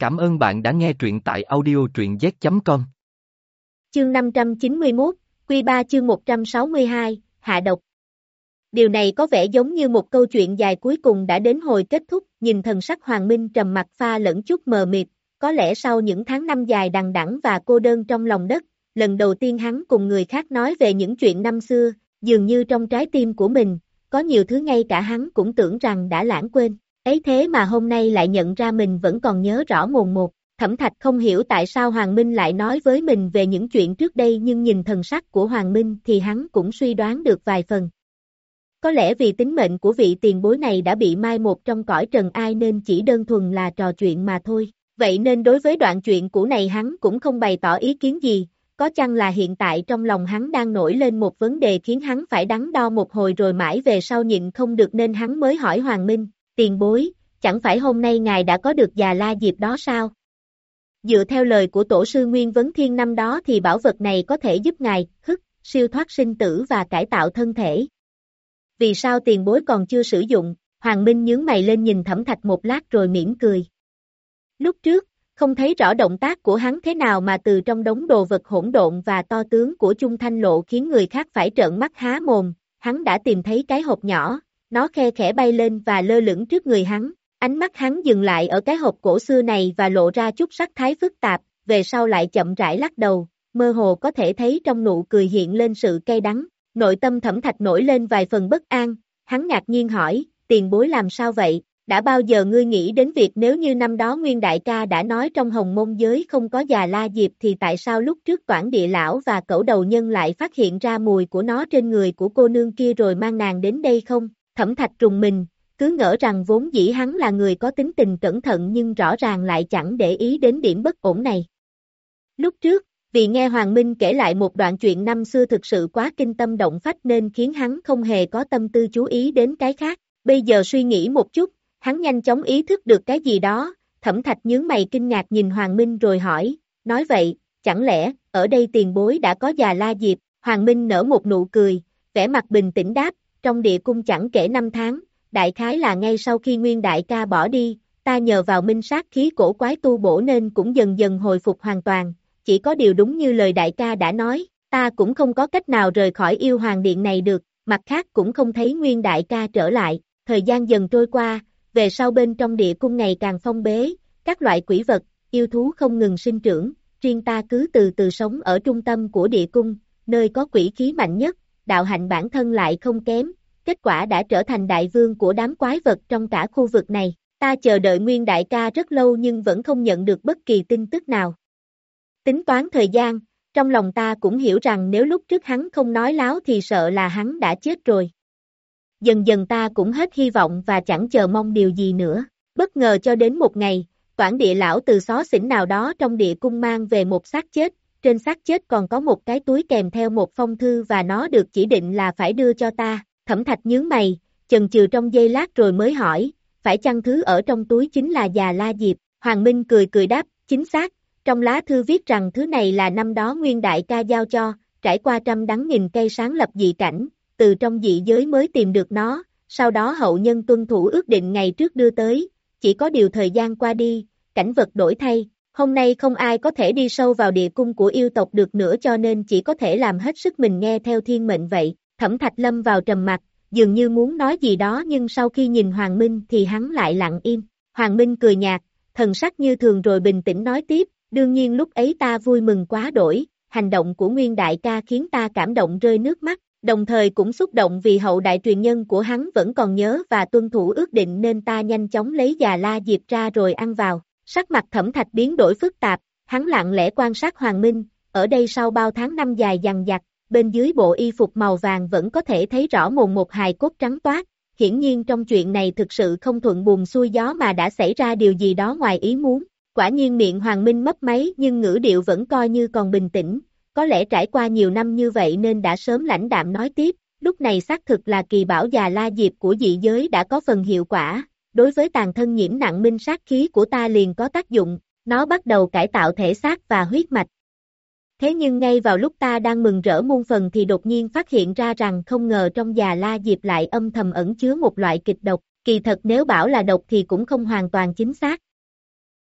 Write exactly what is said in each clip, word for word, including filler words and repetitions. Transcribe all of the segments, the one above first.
Cảm ơn bạn đã nghe truyện tại audio truyện z chấm com. Chương năm trăm chín mươi mốt, Quy ba chương một trăm sáu mươi hai, Hạ độc. Điều này có vẻ giống như một câu chuyện dài cuối cùng đã đến hồi kết thúc, nhìn thần sắc Hoàng Minh trầm mặc pha lẫn chút mờ mịt, có lẽ sau những tháng năm dài đằng đẵng và cô đơn trong lòng đất, lần đầu tiên hắn cùng người khác nói về những chuyện năm xưa, dường như trong trái tim của mình, có nhiều thứ ngay cả hắn cũng tưởng rằng đã lãng quên, ấy thế mà hôm nay lại nhận ra mình vẫn còn nhớ rõ mồn một. Thẩm Thạch không hiểu tại sao Hoàng Minh lại nói với mình về những chuyện trước đây, nhưng nhìn thần sắc của Hoàng Minh thì hắn cũng suy đoán được vài phần. Có lẽ vì tính mệnh của vị tiền bối này đã bị mai một trong cõi trần ai nên chỉ đơn thuần là trò chuyện mà thôi. Vậy nên đối với đoạn chuyện cũ này hắn cũng không bày tỏ ý kiến gì, có chăng là hiện tại trong lòng hắn đang nổi lên một vấn đề khiến hắn phải đắn đo một hồi rồi mãi về sau nhịn không được nên hắn mới hỏi Hoàng Minh, tiền bối, chẳng phải hôm nay ngài đã có được già la diệp đó sao? Dựa theo lời của tổ sư Nguyên Vấn Thiên năm đó thì bảo vật này có thể giúp ngài, hức, siêu thoát sinh tử và cải tạo thân thể. Vì sao tiền bối còn chưa sử dụng? Hoàng Minh nhướng mày lên nhìn Thẩm Thạch một lát rồi mỉm cười. Lúc trước, không thấy rõ động tác của hắn thế nào mà từ trong đống đồ vật hỗn độn và to tướng của Chung Thanh Lộ khiến người khác phải trợn mắt há mồm, hắn đã tìm thấy cái hộp nhỏ, nó khe khẽ bay lên và lơ lửng trước người hắn. Ánh mắt hắn dừng lại ở cái hộp cổ xưa này và lộ ra chút sắc thái phức tạp, về sau lại chậm rãi lắc đầu, mơ hồ có thể thấy trong nụ cười hiện lên sự cay đắng. Nội tâm Thẩm Thạch nổi lên vài phần bất an, hắn ngạc nhiên hỏi, tiền bối làm sao vậy? Đã bao giờ ngươi nghĩ đến việc nếu như năm đó Nguyên Đại ca đã nói trong Hồng Môn giới không có già la diệp thì tại sao lúc trước Toản Địa Lão và Cẩu Đầu Nhân lại phát hiện ra mùi của nó trên người của cô nương kia rồi mang nàng đến đây không? Thẩm Thạch trùng mình, cứ ngỡ rằng vốn dĩ hắn là người có tính tình cẩn thận nhưng rõ ràng lại chẳng để ý đến điểm bất ổn này. Lúc trước, vì nghe Hoàng Minh kể lại một đoạn chuyện năm xưa thực sự quá kinh tâm động phách nên khiến hắn không hề có tâm tư chú ý đến cái khác. Bây giờ suy nghĩ một chút, hắn nhanh chóng ý thức được cái gì đó, Thẩm Thạch nhướng mày kinh ngạc nhìn Hoàng Minh rồi hỏi, nói vậy, chẳng lẽ, ở đây tiền bối đã có già la diệp? Hoàng Minh nở một nụ cười, vẻ mặt bình tĩnh đáp, trong địa cung chẳng kể năm tháng, đại khái là ngay sau khi Nguyên Đại ca bỏ đi, ta nhờ vào minh sát khí cổ quái tu bổ nên cũng dần dần hồi phục hoàn toàn, chỉ có điều đúng như lời đại ca đã nói, ta cũng không có cách nào rời khỏi yêu hoàng điện này được, mặt khác cũng không thấy Nguyên Đại ca trở lại, thời gian dần trôi qua, về sau bên trong địa cung ngày càng phong bế, các loại quỷ vật, yêu thú không ngừng sinh trưởng, riêng ta cứ từ từ sống ở trung tâm của địa cung, nơi có quỷ khí mạnh nhất, đạo hạnh bản thân lại không kém. Kết quả đã trở thành đại vương của đám quái vật trong cả khu vực này. Ta chờ đợi Nguyên Đại ca rất lâu nhưng vẫn không nhận được bất kỳ tin tức nào. Tính toán thời gian, trong lòng ta cũng hiểu rằng nếu lúc trước hắn không nói láo thì sợ là hắn đã chết rồi. Dần dần ta cũng hết hy vọng và chẳng chờ mong điều gì nữa. Bất ngờ cho đến một ngày, Toản Địa Lão từ xó xỉnh nào đó trong địa cung mang về một xác chết. Trên xác chết còn có một cái túi kèm theo một phong thư và nó được chỉ định là phải đưa cho ta. Thẩm Thạch nhướng mày, chần chừ trong giây lát rồi mới hỏi, phải chăng thứ ở trong túi chính là già la diệp? Hoàng Minh cười cười đáp, chính xác, trong lá thư viết rằng thứ này là năm đó Nguyên Đại ca giao cho, trải qua trăm đắng nghìn cây sáng lập dị cảnh, từ trong dị giới mới tìm được nó, sau đó hậu nhân tuân thủ ước định ngày trước đưa tới, chỉ có điều thời gian qua đi, cảnh vật đổi thay, hôm nay không ai có thể đi sâu vào địa cung của yêu tộc được nữa cho nên chỉ có thể làm hết sức mình nghe theo thiên mệnh vậy. Thẩm Thạch lâm vào trầm mặc, dường như muốn nói gì đó nhưng sau khi nhìn Hoàng Minh thì hắn lại lặng im. Hoàng Minh cười nhạt, thần sắc như thường rồi bình tĩnh nói tiếp, đương nhiên lúc ấy ta vui mừng quá đổi, hành động của Nguyên Đại ca khiến ta cảm động rơi nước mắt, đồng thời cũng xúc động vì hậu đại truyền nhân của hắn vẫn còn nhớ và tuân thủ ước định nên ta nhanh chóng lấy già la diệp ra rồi ăn vào. Sắc mặt Thẩm Thạch biến đổi phức tạp, hắn lặng lẽ quan sát Hoàng Minh, ở đây sau bao tháng năm dài dằng dặc, bên dưới bộ y phục màu vàng vẫn có thể thấy rõ mồn một hài cốt trắng toát, hiển nhiên trong chuyện này thực sự không thuận buồm xuôi gió mà đã xảy ra điều gì đó ngoài ý muốn. Quả nhiên miệng Hoàng Minh mấp máy nhưng ngữ điệu vẫn coi như còn bình tĩnh, có lẽ trải qua nhiều năm như vậy nên đã sớm lãnh đạm nói tiếp, lúc này xác thực là kỳ bảo già la diệp của dị giới đã có phần hiệu quả, đối với tàn thân nhiễm nặng minh sát khí của ta liền có tác dụng, nó bắt đầu cải tạo thể xác và huyết mạch. Thế nhưng ngay vào lúc ta đang mừng rỡ muôn phần thì đột nhiên phát hiện ra rằng không ngờ trong già la diệp lại âm thầm ẩn chứa một loại kịch độc, kỳ thật nếu bảo là độc thì cũng không hoàn toàn chính xác.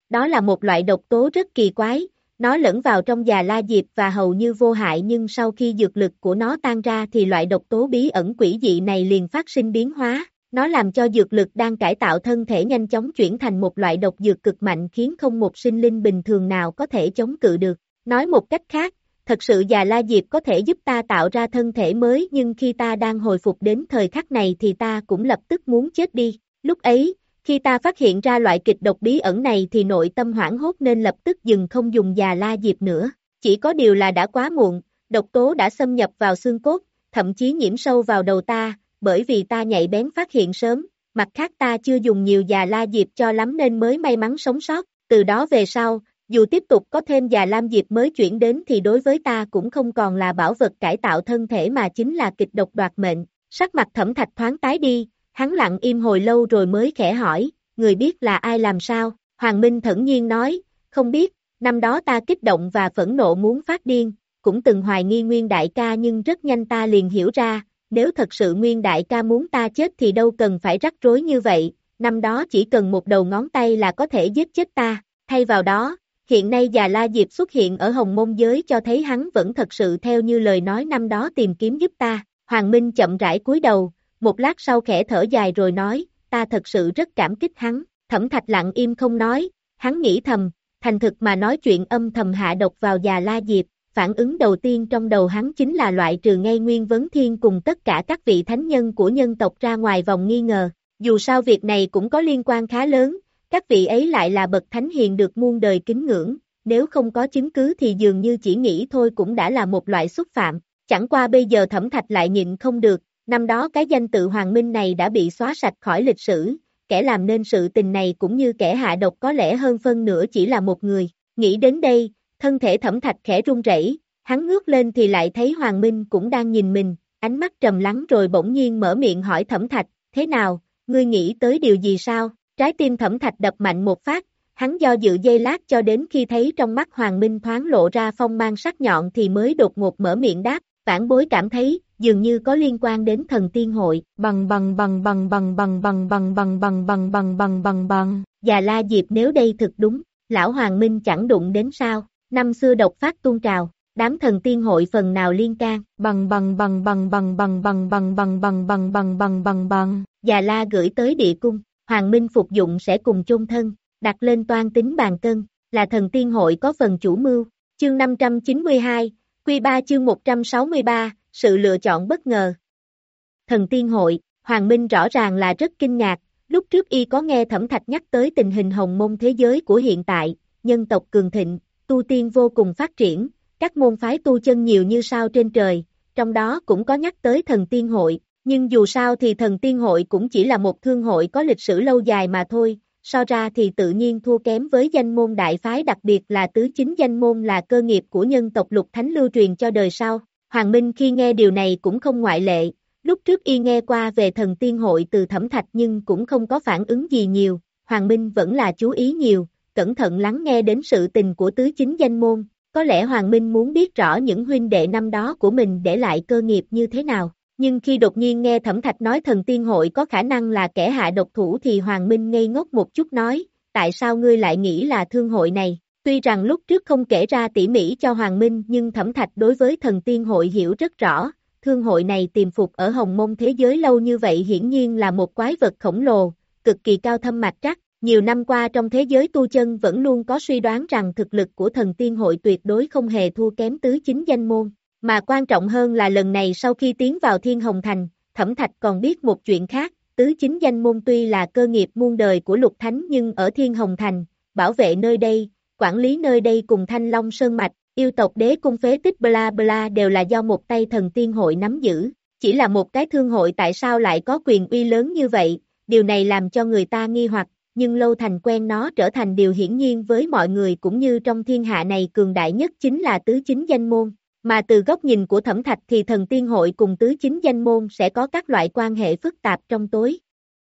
Đó là một loại độc tố rất kỳ quái, nó lẫn vào trong già la diệp và hầu như vô hại nhưng sau khi dược lực của nó tan ra thì loại độc tố bí ẩn quỷ dị này liền phát sinh biến hóa. Nó làm cho dược lực đang cải tạo thân thể nhanh chóng chuyển thành một loại độc dược cực mạnh khiến không một sinh linh bình thường nào có thể chống cự được. Nói một cách khác, thật sự già la diệp có thể giúp ta tạo ra thân thể mới nhưng khi ta đang hồi phục đến thời khắc này thì ta cũng lập tức muốn chết đi. Lúc ấy, khi ta phát hiện ra loại kịch độc bí ẩn này thì nội tâm hoảng hốt nên lập tức dừng không dùng già la diệp nữa. Chỉ có điều là đã quá muộn, độc tố đã xâm nhập vào xương cốt, thậm chí nhiễm sâu vào đầu ta, bởi vì ta nhạy bén phát hiện sớm, mặt khác ta chưa dùng nhiều già la diệp cho lắm nên mới may mắn sống sót. Từ đó về sau, dù tiếp tục có thêm già lam diệp mới chuyển đến thì đối với ta cũng không còn là bảo vật cải tạo thân thể mà chính là kịch độc đoạt mệnh. Sắc mặt Thẩm Thạch thoáng tái đi, hắn lặng im hồi lâu rồi mới khẽ hỏi, người biết là ai làm sao? Hoàng Minh thẫn nhiên nói, không biết, năm đó ta kích động và phẫn nộ muốn phát điên, cũng từng hoài nghi Nguyên đại ca nhưng rất nhanh ta liền hiểu ra, nếu thật sự Nguyên đại ca muốn ta chết thì đâu cần phải rắc rối như vậy, năm đó chỉ cần một đầu ngón tay là có thể giết chết ta, thay vào đó, hiện nay già la diệp xuất hiện ở Hồng Môn giới cho thấy hắn vẫn thật sự theo như lời nói năm đó tìm kiếm giúp ta. Hoàng Minh chậm rãi cúi đầu, một lát sau khẽ thở dài rồi nói, ta thật sự rất cảm kích hắn. Thẩm Thạch lặng im không nói, hắn nghĩ thầm, thành thực mà nói chuyện âm thầm hạ độc vào già la diệp, phản ứng đầu tiên trong đầu hắn chính là loại trừ ngay Nguyên Vấn Thiên cùng tất cả các vị thánh nhân của nhân tộc ra ngoài vòng nghi ngờ. Dù sao việc này cũng có liên quan khá lớn, các vị ấy lại là bậc thánh hiền được muôn đời kính ngưỡng, nếu không có chứng cứ thì dường như chỉ nghĩ thôi cũng đã là một loại xúc phạm. Chẳng qua bây giờ Thẩm Thạch lại nhịn không được, năm đó cái danh tự Hoàng Minh này đã bị xóa sạch khỏi lịch sử, kẻ làm nên sự tình này cũng như kẻ hạ độc có lẽ hơn phân nửa chỉ là một người. Nghĩ đến đây, thân thể Thẩm Thạch khẽ run rẩy, hắn ngước lên thì lại thấy Hoàng Minh cũng đang nhìn mình, ánh mắt trầm lắng rồi bỗng nhiên mở miệng hỏi Thẩm Thạch, thế nào, ngươi nghĩ tới điều gì sao? Trái tim Thẩm Thạch đập mạnh một phát, hắn do dự giây lát cho đến khi thấy trong mắt Hoàng Minh thoáng lộ ra phong mang sắc nhọn thì mới đột ngột mở miệng đáp, vãn bối cảm thấy, dường như có liên quan đến thần tiên hội. Bằng bằng bằng bằng bằng bằng bằng bằng bằng bằng bằng bằng bằng bằng bằng. Già la diệp nếu đây thực đúng, lão Hoàng Minh chẳng đụng đến sao? Năm xưa độc phát tuôn trào, đám thần tiên hội phần nào liên can? Bằng bằng bằng bằng bằng bằng bằng bằng bằng bằng bằng bằng bằng bằng bằng. Già la gửi tới địa cung, Hoàng Minh phục dụng sẽ cùng chôn thân, đặt lên toan tính bàn cân, là thần tiên hội có phần chủ mưu. Chương năm trăm chín mươi hai, Quy ba chương một trăm sáu mươi ba, sự lựa chọn bất ngờ. Thần tiên hội, Hoàng Minh rõ ràng là rất kinh ngạc, lúc trước y có nghe Thẩm Thạch nhắc tới tình hình hồng môn thế giới của hiện tại, nhân tộc cường thịnh, tu tiên vô cùng phát triển, các môn phái tu chân nhiều như sao trên trời, trong đó cũng có nhắc tới thần tiên hội, nhưng dù sao thì thần tiên hội cũng chỉ là một thương hội có lịch sử lâu dài mà thôi, so ra thì tự nhiên thua kém với danh môn đại phái, đặc biệt là tứ chính danh môn là cơ nghiệp của nhân tộc Lục Thánh lưu truyền cho đời sau. Hoàng Minh khi nghe điều này cũng không ngoại lệ, lúc trước y nghe qua về thần tiên hội từ Thẩm Thạch nhưng cũng không có phản ứng gì nhiều, Hoàng Minh vẫn là chú ý nhiều, cẩn thận lắng nghe đến sự tình của tứ chính danh môn, có lẽ Hoàng Minh muốn biết rõ những huynh đệ năm đó của mình để lại cơ nghiệp như thế nào, nhưng khi đột nhiên nghe Thẩm Thạch nói thần tiên hội có khả năng là kẻ hạ độc thủ thì Hoàng Minh ngây ngốc một chút nói, tại sao ngươi lại nghĩ là thương hội này? Tuy rằng lúc trước không kể ra tỉ mỉ cho Hoàng Minh nhưng Thẩm Thạch đối với thần tiên hội hiểu rất rõ, thương hội này tiềm phục ở Hồng Môn thế giới lâu như vậy hiển nhiên là một quái vật khổng lồ, cực kỳ cao thâm mạch trắc. Nhiều năm qua trong thế giới tu chân vẫn luôn có suy đoán rằng thực lực của thần tiên hội tuyệt đối không hề thua kém tứ chính danh môn, mà quan trọng hơn là lần này sau khi tiến vào Thiên Hồng Thành, Thẩm Thạch còn biết một chuyện khác, tứ chính danh môn tuy là cơ nghiệp muôn đời của Lục Thánh nhưng ở Thiên Hồng Thành, bảo vệ nơi đây, quản lý nơi đây cùng Thanh Long Sơn Mạch, yêu tộc đế cung phế tích bla bla đều là do một tay thần tiên hội nắm giữ, chỉ là một cái thương hội tại sao lại có quyền uy lớn như vậy, điều này làm cho người ta nghi hoặc, nhưng lâu thành quen nó trở thành điều hiển nhiên với mọi người cũng như trong thiên hạ này cường đại nhất chính là tứ chính danh môn, mà từ góc nhìn của Thẩm Thạch thì thần tiên hội cùng tứ chính danh môn sẽ có các loại quan hệ phức tạp trong tối.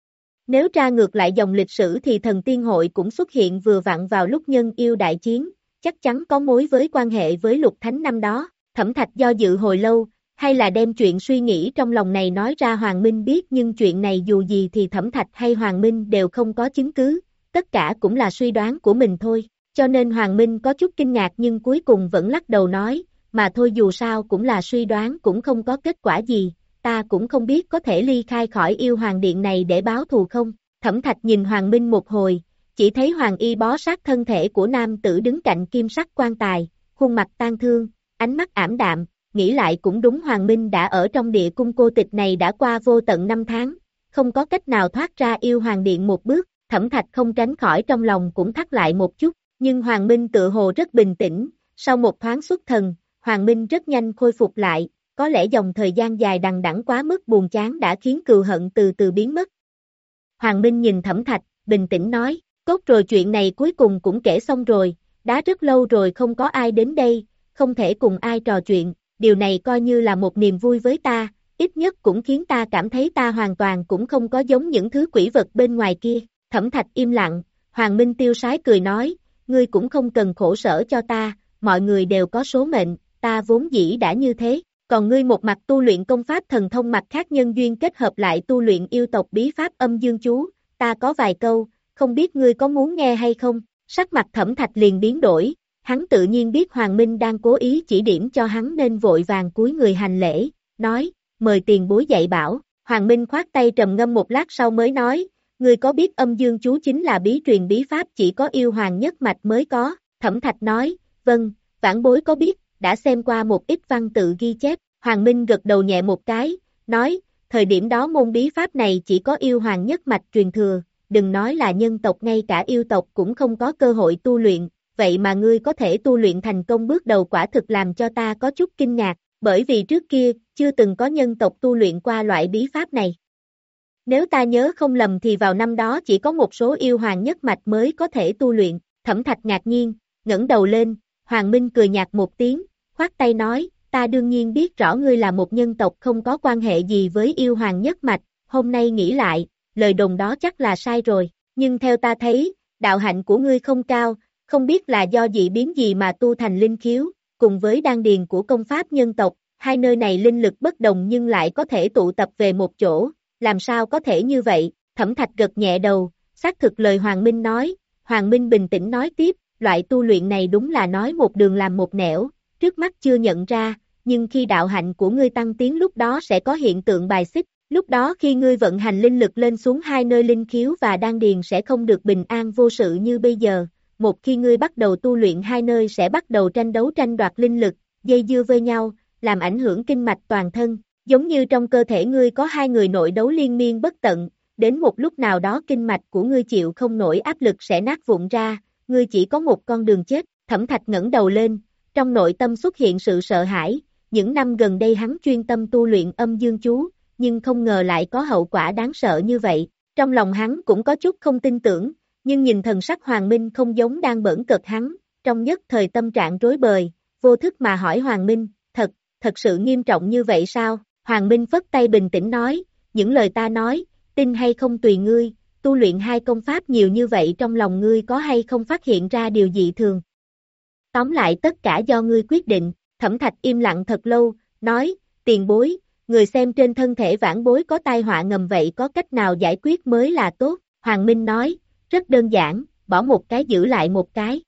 Nếu tra ngược lại dòng lịch sử thì thần tiên hội cũng xuất hiện vừa vặn vào lúc nhân yêu đại chiến, chắc chắn có mối với quan hệ với Lục Thánh năm đó. Thẩm Thạch do dự hồi lâu, hay là đem chuyện suy nghĩ trong lòng này nói ra Hoàng Minh biết, nhưng chuyện này dù gì thì Thẩm Thạch hay Hoàng Minh đều không có chứng cứ, tất cả cũng là suy đoán của mình thôi, cho nên Hoàng Minh có chút kinh ngạc nhưng cuối cùng vẫn lắc đầu nói, mà thôi dù sao cũng là suy đoán cũng không có kết quả gì, ta cũng không biết có thể ly khai khỏi yêu hoàng điện này để báo thù không. Thẩm Thạch nhìn Hoàng Minh một hồi, chỉ thấy Hoàng Y bó sát thân thể của nam tử đứng cạnh kim sắc quan tài, khuôn mặt tang thương, ánh mắt ảm đạm, nghĩ lại cũng đúng, Hoàng Minh đã ở trong địa cung cô tịch này đã qua vô tận năm tháng, không có cách nào thoát ra yêu hoàng điện một bước. Thẩm Thạch không tránh khỏi trong lòng cũng thắt lại một chút, nhưng Hoàng Minh tự hồ rất bình tĩnh, sau một thoáng xuất thần, Hoàng Minh rất nhanh khôi phục lại, có lẽ dòng thời gian dài đằng đẵng quá mức buồn chán đã khiến cừu hận từ từ biến mất. Hoàng Minh nhìn Thẩm Thạch, bình tĩnh nói, cốt rồi chuyện này cuối cùng cũng kể xong rồi, đã rất lâu rồi không có ai đến đây, không thể cùng ai trò chuyện, điều này coi như là một niềm vui với ta, ít nhất cũng khiến ta cảm thấy ta hoàn toàn cũng không có giống những thứ quỷ vật bên ngoài kia. Thẩm Thạch im lặng, Hoàng Minh tiêu sái cười nói, ngươi cũng không cần khổ sở cho ta, mọi người đều có số mệnh, ta vốn dĩ đã như thế, còn ngươi một mặt tu luyện công pháp thần thông, mặt khác nhân duyên kết hợp lại tu luyện yêu tộc bí pháp âm dương chú, ta có vài câu, không biết ngươi có muốn nghe hay không. Sắc mặt Thẩm Thạch liền biến đổi, hắn tự nhiên biết Hoàng Minh đang cố ý chỉ điểm cho hắn nên vội vàng cúi người hành lễ, nói, mời tiền bối dạy bảo. Hoàng Minh khoát tay trầm ngâm một lát sau mới nói, ngươi có biết âm dương chú chính là bí truyền bí pháp chỉ có yêu hoàng nhất mạch mới có. Thẩm Thạch nói, vâng, vãn bối có biết, đã xem qua một ít văn tự ghi chép. Hoàng Minh gật đầu nhẹ một cái, nói, thời điểm đó môn bí pháp này chỉ có yêu hoàng nhất mạch truyền thừa, đừng nói là nhân tộc, ngay cả yêu tộc cũng không có cơ hội tu luyện, vậy mà ngươi có thể tu luyện thành công bước đầu quả thực làm cho ta có chút kinh ngạc, bởi vì trước kia, chưa từng có nhân tộc tu luyện qua loại bí pháp này. Nếu ta nhớ không lầm thì vào năm đó chỉ có một số yêu hoàng nhất mạch mới có thể tu luyện. Thẩm Thạch ngạc nhiên, ngẩng đầu lên, Hoàng Minh cười nhạt một tiếng, khoát tay nói, ta đương nhiên biết rõ ngươi là một nhân tộc không có quan hệ gì với yêu hoàng nhất mạch, hôm nay nghĩ lại, lời đồn đó chắc là sai rồi, nhưng theo ta thấy, đạo hạnh của ngươi không cao, không biết là do dị biến gì mà tu thành linh khiếu, cùng với đan điền của công pháp nhân tộc, hai nơi này linh lực bất đồng nhưng lại có thể tụ tập về một chỗ, làm sao có thể như vậy. Thẩm Thạch gật nhẹ đầu, xác thực lời Hoàng Minh nói. Hoàng Minh bình tĩnh nói tiếp, loại tu luyện này đúng là nói một đường làm một nẻo, trước mắt chưa nhận ra, nhưng khi đạo hạnh của ngươi tăng tiến lúc đó sẽ có hiện tượng bài xích, lúc đó khi ngươi vận hành linh lực lên xuống hai nơi linh khiếu và đan điền sẽ không được bình an vô sự như bây giờ, một khi ngươi bắt đầu tu luyện hai nơi sẽ bắt đầu tranh đấu tranh đoạt linh lực, dây dưa với nhau, làm ảnh hưởng kinh mạch toàn thân, giống như trong cơ thể ngươi có hai người nội đấu liên miên bất tận, đến một lúc nào đó kinh mạch của ngươi chịu không nổi áp lực sẽ nát vụn ra, ngươi chỉ có một con đường chết. Thẩm Thạch ngẩng đầu lên, trong nội tâm xuất hiện sự sợ hãi, những năm gần đây hắn chuyên tâm tu luyện âm dương chú, nhưng không ngờ lại có hậu quả đáng sợ như vậy, trong lòng hắn cũng có chút không tin tưởng, nhưng nhìn thần sắc Hoàng Minh không giống đang bỡn cợt hắn, trong nhất thời tâm trạng rối bời, vô thức mà hỏi Hoàng Minh, thật, thật sự nghiêm trọng như vậy sao? Hoàng Minh phất tay bình tĩnh nói, những lời ta nói, tin hay không tùy ngươi, tu luyện hai công pháp nhiều như vậy trong lòng ngươi có hay không phát hiện ra điều dị thường? Tóm lại tất cả do ngươi quyết định. Thẩm Thạch im lặng thật lâu, nói, tiền bối, người xem trên thân thể vãn bối có tai họa ngầm vậy có cách nào giải quyết mới là tốt? Hoàng Minh nói, rất đơn giản, bỏ một cái giữ lại một cái.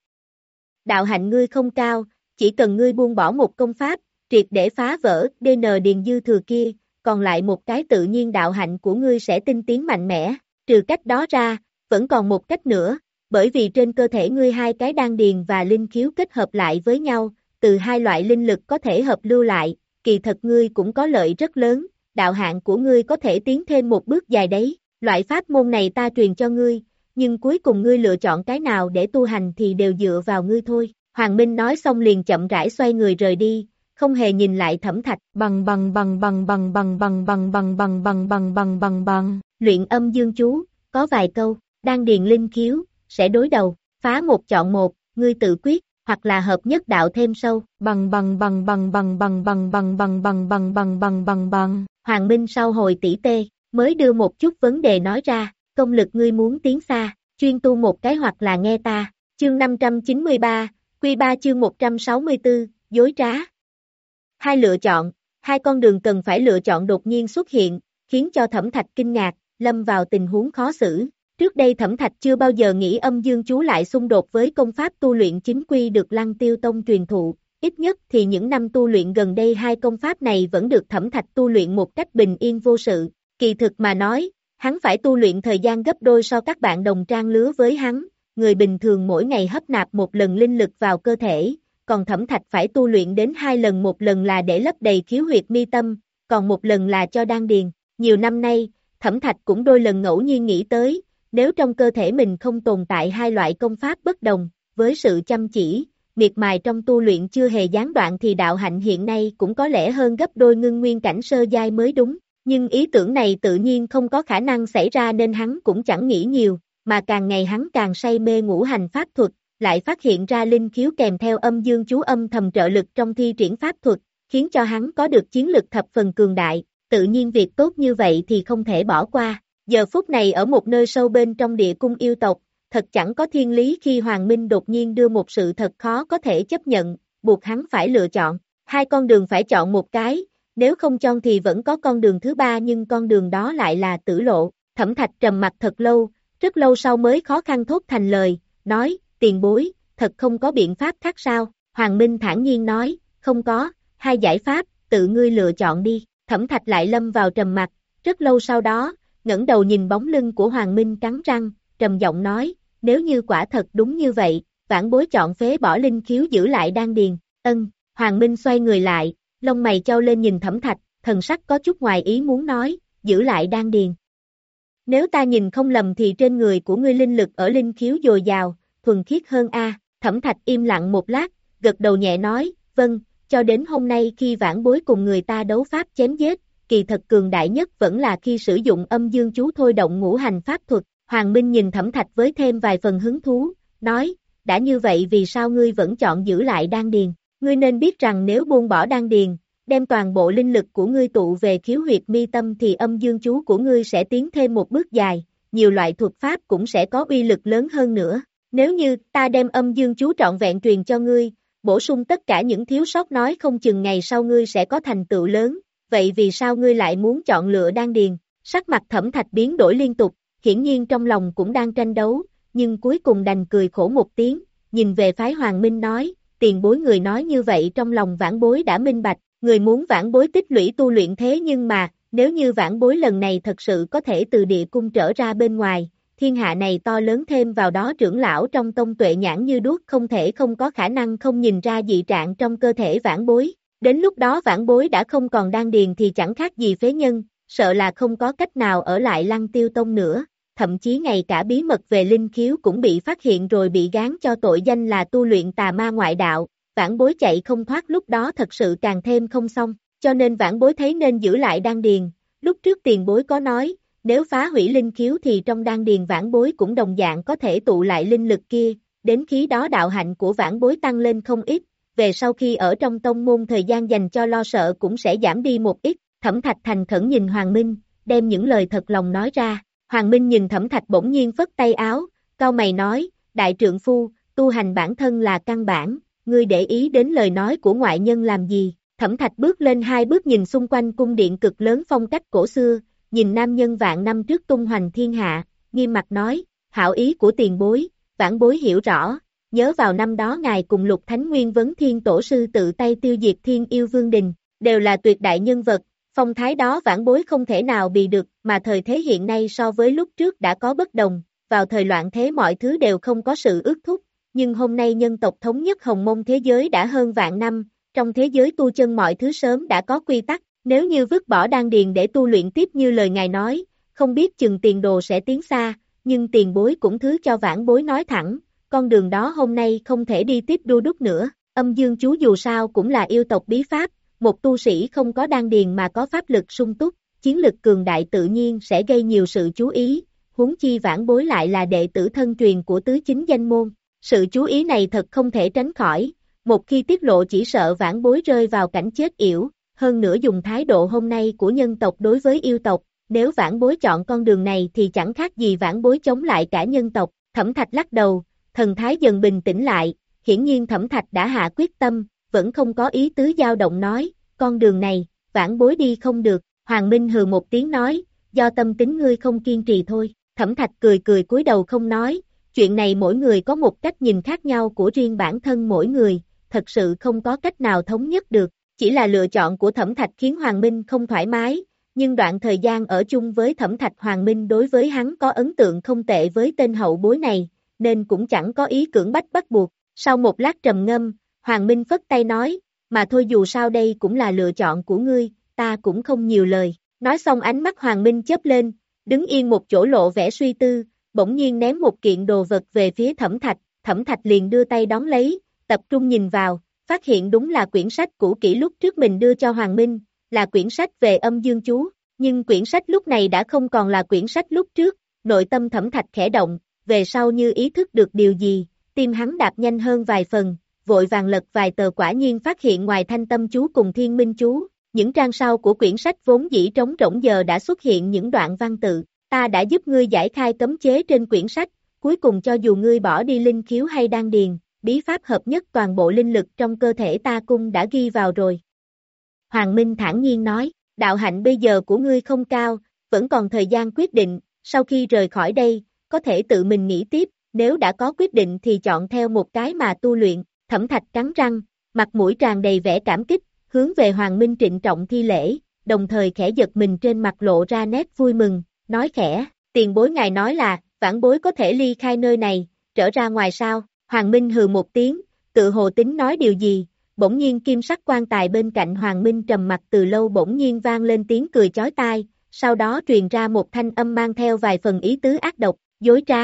Đạo hạnh ngươi không cao, chỉ cần ngươi buông bỏ một công pháp, triệt để phá vỡ đê en điền dư thừa kia, còn lại một cái tự nhiên đạo hạnh của ngươi sẽ tinh tiến mạnh mẽ, trừ cách đó ra, vẫn còn một cách nữa, bởi vì trên cơ thể ngươi hai cái đan điền và linh khiếu kết hợp lại với nhau, từ hai loại linh lực có thể hợp lưu lại, kỳ thật ngươi cũng có lợi rất lớn, đạo hạnh của ngươi có thể tiến thêm một bước dài đấy, loại pháp môn này ta truyền cho ngươi, nhưng cuối cùng ngươi lựa chọn cái nào để tu hành thì đều dựa vào ngươi thôi. Hoàng Minh nói xong liền chậm rãi xoay người rời đi, không hề nhìn lại Thẩm Thạch. Bằng bằng bằng bằng bằng bằng bằng bằng bằng bằng bằng bằng bằng bằng bằng. Luyện âm dương chú, có vài câu, đan điền linh khiếu, sẽ đối đầu, phá một chọn một, ngươi tự quyết, hoặc là hợp nhất đạo thêm sâu. Bằng bằng bằng bằng bằng bằng bằng bằng bằng bằng bằng bằng bằng bằng bằng. Hoàng Minh sau hồi tỉ tê, mới đưa một chút vấn đề nói ra, công lực ngươi muốn tiến xa, chuyên tu một cái hoặc là nghe ta. Chương năm trăm chín mươi ba, Quy ba chương một trăm sáu mươi tư, dối trá. Hai lựa chọn, hai con đường cần phải lựa chọn đột nhiên xuất hiện, khiến cho Thẩm Thạch kinh ngạc, lâm vào tình huống khó xử. Trước đây Thẩm Thạch chưa bao giờ nghĩ âm dương chú lại xung đột với công pháp tu luyện chính quy được Lăng Tiêu Tông truyền thụ, ít nhất thì những năm tu luyện gần đây hai công pháp này vẫn được Thẩm Thạch tu luyện một cách bình yên vô sự, kỳ thực mà nói, hắn phải tu luyện thời gian gấp đôi so các bạn đồng trang lứa với hắn, người bình thường mỗi ngày hấp nạp một lần linh lực vào cơ thể, còn Thẩm Thạch phải tu luyện đến hai lần, một lần là để lấp đầy khiếu huyệt mi tâm, còn một lần là cho đan điền. Nhiều năm nay, Thẩm Thạch cũng đôi lần ngẫu nhiên nghĩ tới, nếu trong cơ thể mình không tồn tại hai loại công pháp bất đồng, với sự chăm chỉ, miệt mài trong tu luyện chưa hề gián đoạn thì đạo hạnh hiện nay cũng có lẽ hơn gấp đôi ngưng nguyên cảnh sơ giai mới đúng, nhưng ý tưởng này tự nhiên không có khả năng xảy ra nên hắn cũng chẳng nghĩ nhiều, mà càng ngày hắn càng say mê ngũ hành pháp thuật, lại phát hiện ra linh khiếu kèm theo âm dương chú âm thầm trợ lực trong thi triển pháp thuật, khiến cho hắn có được chiến lực thập phần cường đại, tự nhiên việc tốt như vậy thì không thể bỏ qua. Giờ phút này ở một nơi sâu bên trong địa cung yêu tộc, thật chẳng có thiên lý khi Hoàng Minh đột nhiên đưa một sự thật khó có thể chấp nhận, buộc hắn phải lựa chọn, hai con đường phải chọn một cái, nếu không chọn thì vẫn có con đường thứ ba nhưng con đường đó lại là tử lộ. Thẩm Thạch trầm mặt thật lâu, rất lâu sau mới khó khăn thốt thành lời, nói, tiền bối, thật không có biện pháp khác sao? Hoàng Minh thản nhiên nói, không có, hai giải pháp, tự ngươi lựa chọn đi. Thẩm Thạch lại lâm vào trầm mặc, rất lâu sau đó, ngẩng đầu nhìn bóng lưng của Hoàng Minh cắn răng, trầm giọng nói, nếu như quả thật đúng như vậy, vãn bối chọn phế bỏ linh khiếu giữ lại đan điền. Ân. Hoàng Minh xoay người lại, lông mày chau lên nhìn Thẩm Thạch, thần sắc có chút ngoài ý muốn nói, giữ lại đan điền. Nếu ta nhìn không lầm thì trên người của ngươi linh lực ở linh khiếu dồi dào, thuần khiết hơn a. Thẩm Thạch im lặng một lát, gật đầu nhẹ nói, vâng, cho đến hôm nay khi vãn bối cùng người ta đấu pháp chém giết, kỳ thật cường đại nhất vẫn là khi sử dụng âm dương chú thôi động ngũ hành pháp thuật. Hoàng Minh nhìn Thẩm Thạch với thêm vài phần hứng thú, nói, đã như vậy vì sao ngươi vẫn chọn giữ lại đan điền? Ngươi nên biết rằng nếu buông bỏ đan điền, đem toàn bộ linh lực của ngươi tụ về khiếu huyệt mi tâm thì âm dương chú của ngươi sẽ tiến thêm một bước dài, nhiều loại thuật pháp cũng sẽ có uy lực lớn hơn nữa. Nếu như ta đem âm dương chú trọn vẹn truyền cho ngươi, bổ sung tất cả những thiếu sót nói không chừng ngày sau ngươi sẽ có thành tựu lớn, vậy vì sao ngươi lại muốn chọn lựa đan điền? Sắc mặt Thẩm Thạch biến đổi liên tục, hiển nhiên trong lòng cũng đang tranh đấu, nhưng cuối cùng đành cười khổ một tiếng, nhìn về phái Hoàng Minh nói, tiền bối người nói như vậy trong lòng vãn bối đã minh bạch, người muốn vãn bối tích lũy tu luyện thế nhưng mà, nếu như vãn bối lần này thật sự có thể từ địa cung trở ra bên ngoài, thiên hạ này to lớn thêm vào đó trưởng lão trong tông tuệ nhãn như đuốc không thể không có khả năng không nhìn ra dị trạng trong cơ thể vãn bối, đến lúc đó vãn bối đã không còn đan điền thì chẳng khác gì phế nhân, sợ là không có cách nào ở lại Lăng Tiêu Tông nữa, thậm chí ngay cả bí mật về linh khiếu cũng bị phát hiện rồi bị gán cho tội danh là tu luyện tà ma ngoại đạo, vãn bối chạy không thoát lúc đó thật sự càng thêm không xong, cho nên vãn bối thấy nên giữ lại đan điền, lúc trước tiền bối có nói, nếu phá hủy linh khiếu thì trong đan điền vãn bối cũng đồng dạng có thể tụ lại linh lực kia, đến khi đó đạo hạnh của vãn bối tăng lên không ít, về sau khi ở trong tông môn thời gian dành cho lo sợ cũng sẽ giảm đi một ít. Thẩm Thạch thành khẩn nhìn Hoàng Minh, đem những lời thật lòng nói ra. Hoàng Minh nhìn Thẩm Thạch bỗng nhiên phất tay áo, cau mày nói, đại trượng phu, tu hành bản thân là căn bản, ngươi để ý đến lời nói của ngoại nhân làm gì? Thẩm Thạch bước lên hai bước nhìn xung quanh cung điện cực lớn phong cách cổ xưa, nhìn nam nhân vạn năm trước tung hoành thiên hạ, nghiêm mặt nói, hảo ý của tiền bối, vãn bối hiểu rõ, nhớ vào năm đó ngài cùng Lục Thánh Nguyên Vấn Thiên Tổ Sư tự tay tiêu diệt Thiên Yêu Vương Đình, đều là tuyệt đại nhân vật. Phong thái đó vãn bối không thể nào bị được, mà thời thế hiện nay so với lúc trước đã có bất đồng, vào thời loạn thế mọi thứ đều không có sự ước thúc, nhưng hôm nay nhân tộc thống nhất hồng mông thế giới đã hơn vạn năm, trong thế giới tu chân mọi thứ sớm đã có quy tắc, nếu như vứt bỏ đan điền để tu luyện tiếp như lời ngài nói, không biết chừng tiền đồ sẽ tiến xa, nhưng tiền bối cũng thứ cho vãn bối nói thẳng, con đường đó hôm nay không thể đi tiếp đu đúc nữa, âm dương chú dù sao cũng là yêu tộc bí pháp. Một tu sĩ không có đan điền mà có pháp lực sung túc, chiến lực cường đại tự nhiên sẽ gây nhiều sự chú ý, huống chi vãn bối lại là đệ tử thân truyền của tứ chính danh môn. Sự chú ý này thật không thể tránh khỏi, một khi tiết lộ chỉ sợ vãn bối rơi vào cảnh chết yểu, hơn nữa dùng thái độ hôm nay của nhân tộc đối với yêu tộc, nếu vãn bối chọn con đường này thì chẳng khác gì vãn bối chống lại cả nhân tộc. Thẩm Thạch lắc đầu, thần thái dần bình tĩnh lại, hiển nhiên Thẩm Thạch đã hạ quyết tâm, vẫn không có ý tứ dao động nói, con đường này, vãn bối đi không được, Hoàng Minh hừ một tiếng nói, do tâm tính ngươi không kiên trì thôi. Thẩm Thạch cười cười cúi đầu không nói, chuyện này mỗi người có một cách nhìn khác nhau của riêng bản thân mỗi người, thật sự không có cách nào thống nhất được, chỉ là lựa chọn của Thẩm Thạch khiến Hoàng Minh không thoải mái, nhưng đoạn thời gian ở chung với Thẩm Thạch Hoàng Minh đối với hắn có ấn tượng không tệ với tên hậu bối này, nên cũng chẳng có ý cưỡng bách bắt buộc. Sau một lát trầm ngâm, Hoàng Minh phất tay nói, mà thôi dù sao đây cũng là lựa chọn của ngươi, ta cũng không nhiều lời. Nói xong ánh mắt Hoàng Minh chớp lên, đứng yên một chỗ lộ vẻ suy tư, bỗng nhiên ném một kiện đồ vật về phía Thẩm Thạch, Thẩm Thạch liền đưa tay đón lấy, tập trung nhìn vào, phát hiện đúng là quyển sách cũ kỹ lúc trước mình đưa cho Hoàng Minh, là quyển sách về âm dương chú, nhưng quyển sách lúc này đã không còn là quyển sách lúc trước, nội tâm Thẩm Thạch khẽ động, về sau như ý thức được điều gì, tim hắn đạp nhanh hơn vài phần, vội vàng lật vài tờ quả nhiên phát hiện ngoài thanh tâm chú cùng thiên minh chú, những trang sau của quyển sách vốn dĩ trống rỗng giờ đã xuất hiện những đoạn văn tự, ta đã giúp ngươi giải khai cấm chế trên quyển sách, cuối cùng cho dù ngươi bỏ đi linh khiếu hay đan điền, bí pháp hợp nhất toàn bộ linh lực trong cơ thể ta cũng đã ghi vào rồi. Hoàng Minh thản nhiên nói, đạo hạnh bây giờ của ngươi không cao, vẫn còn thời gian quyết định, sau khi rời khỏi đây, có thể tự mình nghĩ tiếp, nếu đã có quyết định thì chọn theo một cái mà tu luyện. Thẩm Thạch cắn răng, mặt mũi tràn đầy vẻ cảm kích, hướng về Hoàng Minh trịnh trọng thi lễ, đồng thời khẽ giật mình trên mặt lộ ra nét vui mừng, nói khẽ, tiền bối ngài nói là, vãn bối có thể ly khai nơi này, trở ra ngoài sao? Hoàng Minh hừ một tiếng, tự hồ tính nói điều gì, bỗng nhiên kim sắc quan tài bên cạnh Hoàng Minh trầm mặt từ lâu bỗng nhiên vang lên tiếng cười chói tai, sau đó truyền ra một thanh âm mang theo vài phần ý tứ ác độc, dối trá.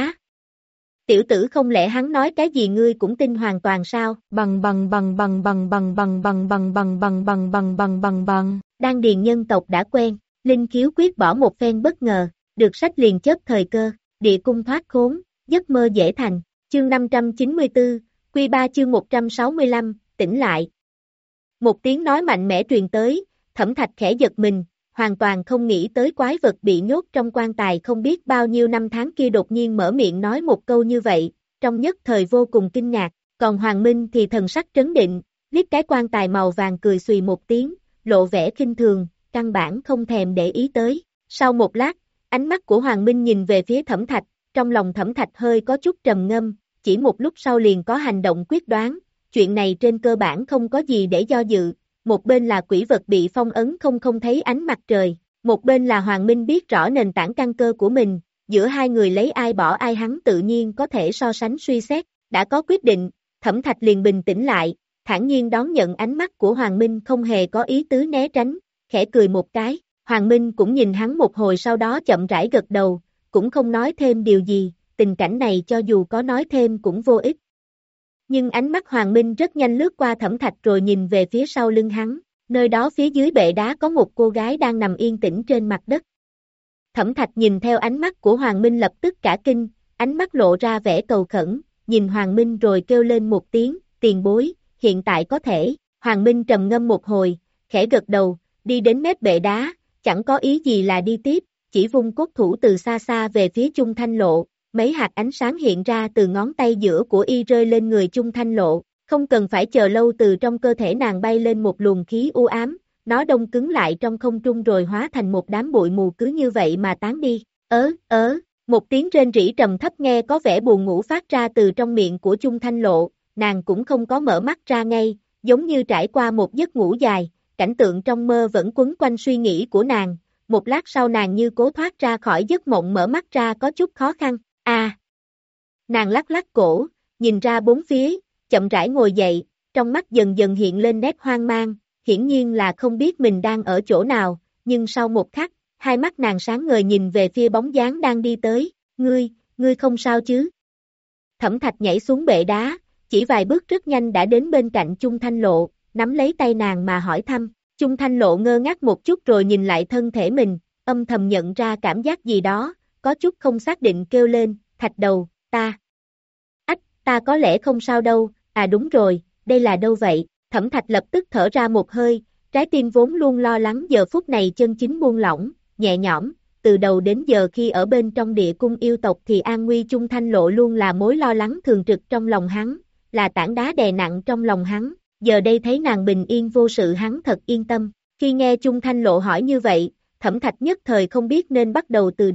Tiểu tử không lẽ hắn nói cái gì ngươi cũng tin hoàn toàn sao? Bằng bằng bằng bằng bằng bằng bằng bằng bằng bằng bằng bằng bằng bằng bằng bằng. Đan điền nhân tộc đã quen, linh khiếu quyết bỏ một phen bất ngờ, được sách liền chớp thời cơ, địa cung thoát khốn, giấc mơ dễ thành. Chương năm trăm chín mươi tư, Quy ba chương một trăm sáu mươi lăm, tỉnh lại. Một tiếng nói mạnh mẽ truyền tới, Thẩm Thạch khẽ giật mình, hoàn toàn không nghĩ tới quái vật bị nhốt trong quan tài không biết bao nhiêu năm tháng kia đột nhiên mở miệng nói một câu như vậy, trong nhất thời vô cùng kinh ngạc, còn Hoàng Minh thì thần sắc trấn định, liếc cái quan tài màu vàng cười xùy một tiếng, lộ vẻ khinh thường, căn bản không thèm để ý tới. Sau một lát, ánh mắt của Hoàng Minh nhìn về phía Thẩm Thạch, trong lòng Thẩm Thạch hơi có chút trầm ngâm, chỉ một lúc sau liền có hành động quyết đoán, chuyện này trên cơ bản không có gì để do dự, một bên là quỷ vật bị phong ấn không không thấy ánh mặt trời, một bên là Hoàng Minh biết rõ nền tảng căn cơ của mình, giữa hai người lấy ai bỏ ai hắn tự nhiên có thể so sánh suy xét, đã có quyết định, Thẩm Thạch liền bình tĩnh lại, thản nhiên đón nhận ánh mắt của Hoàng Minh không hề có ý tứ né tránh, khẽ cười một cái, Hoàng Minh cũng nhìn hắn một hồi sau đó chậm rãi gật đầu, cũng không nói thêm điều gì, tình cảnh này cho dù có nói thêm cũng vô ích. Nhưng ánh mắt Hoàng Minh rất nhanh lướt qua Thẩm Thạch rồi nhìn về phía sau lưng hắn, nơi đó phía dưới bệ đá có một cô gái đang nằm yên tĩnh trên mặt đất. Thẩm Thạch nhìn theo ánh mắt của Hoàng Minh lập tức cả kinh, ánh mắt lộ ra vẻ cầu khẩn, nhìn Hoàng Minh rồi kêu lên một tiếng, tiền bối, hiện tại có thể, Hoàng Minh trầm ngâm một hồi, khẽ gật đầu, đi đến mép bệ đá, chẳng có ý gì là đi tiếp, chỉ vung cốt thủ từ xa xa về phía Chung Thanh Lộ. Mấy hạt ánh sáng hiện ra từ ngón tay giữa của y rơi lên người Chung Thanh Lộ, không cần phải chờ lâu từ trong cơ thể nàng bay lên một luồng khí u ám, nó đông cứng lại trong không trung rồi hóa thành một đám bụi mù cứ như vậy mà tán đi, ớ, ớ, một tiếng rên rỉ trầm thấp nghe có vẻ buồn ngủ phát ra từ trong miệng của Chung Thanh Lộ, nàng cũng không có mở mắt ra ngay, giống như trải qua một giấc ngủ dài, cảnh tượng trong mơ vẫn quấn quanh suy nghĩ của nàng, một lát sau nàng như cố thoát ra khỏi giấc mộng mở mắt ra có chút khó khăn. À! Nàng lắc lắc cổ, nhìn ra bốn phía, chậm rãi ngồi dậy, trong mắt dần dần hiện lên nét hoang mang, hiển nhiên là không biết mình đang ở chỗ nào, nhưng sau một khắc, hai mắt nàng sáng ngời nhìn về phía bóng dáng đang đi tới, ngươi, ngươi không sao chứ? Thẩm Thạch nhảy xuống bệ đá, chỉ vài bước rất nhanh đã đến bên cạnh Chung Thanh Lộ, nắm lấy tay nàng mà hỏi thăm, Chung Thanh Lộ ngơ ngác một chút rồi nhìn lại thân thể mình, âm thầm nhận ra cảm giác gì đó, có chút không xác định kêu lên, Thạch đầu, ta. Ách, ta có lẽ không sao đâu, à đúng rồi, đây là đâu vậy? Thẩm Thạch lập tức thở ra một hơi, trái tim vốn luôn lo lắng giờ phút này chân chính buông lỏng, nhẹ nhõm, từ đầu đến giờ khi ở bên trong địa cung yêu tộc thì an nguy Chung Thanh Lộ luôn là mối lo lắng thường trực trong lòng hắn, là tảng đá đè nặng trong lòng hắn, giờ đây thấy nàng bình yên vô sự hắn thật yên tâm. Khi nghe Chung Thanh Lộ hỏi như vậy, Thẩm Thạch nhất thời không biết nên bắt đầu từ đâu,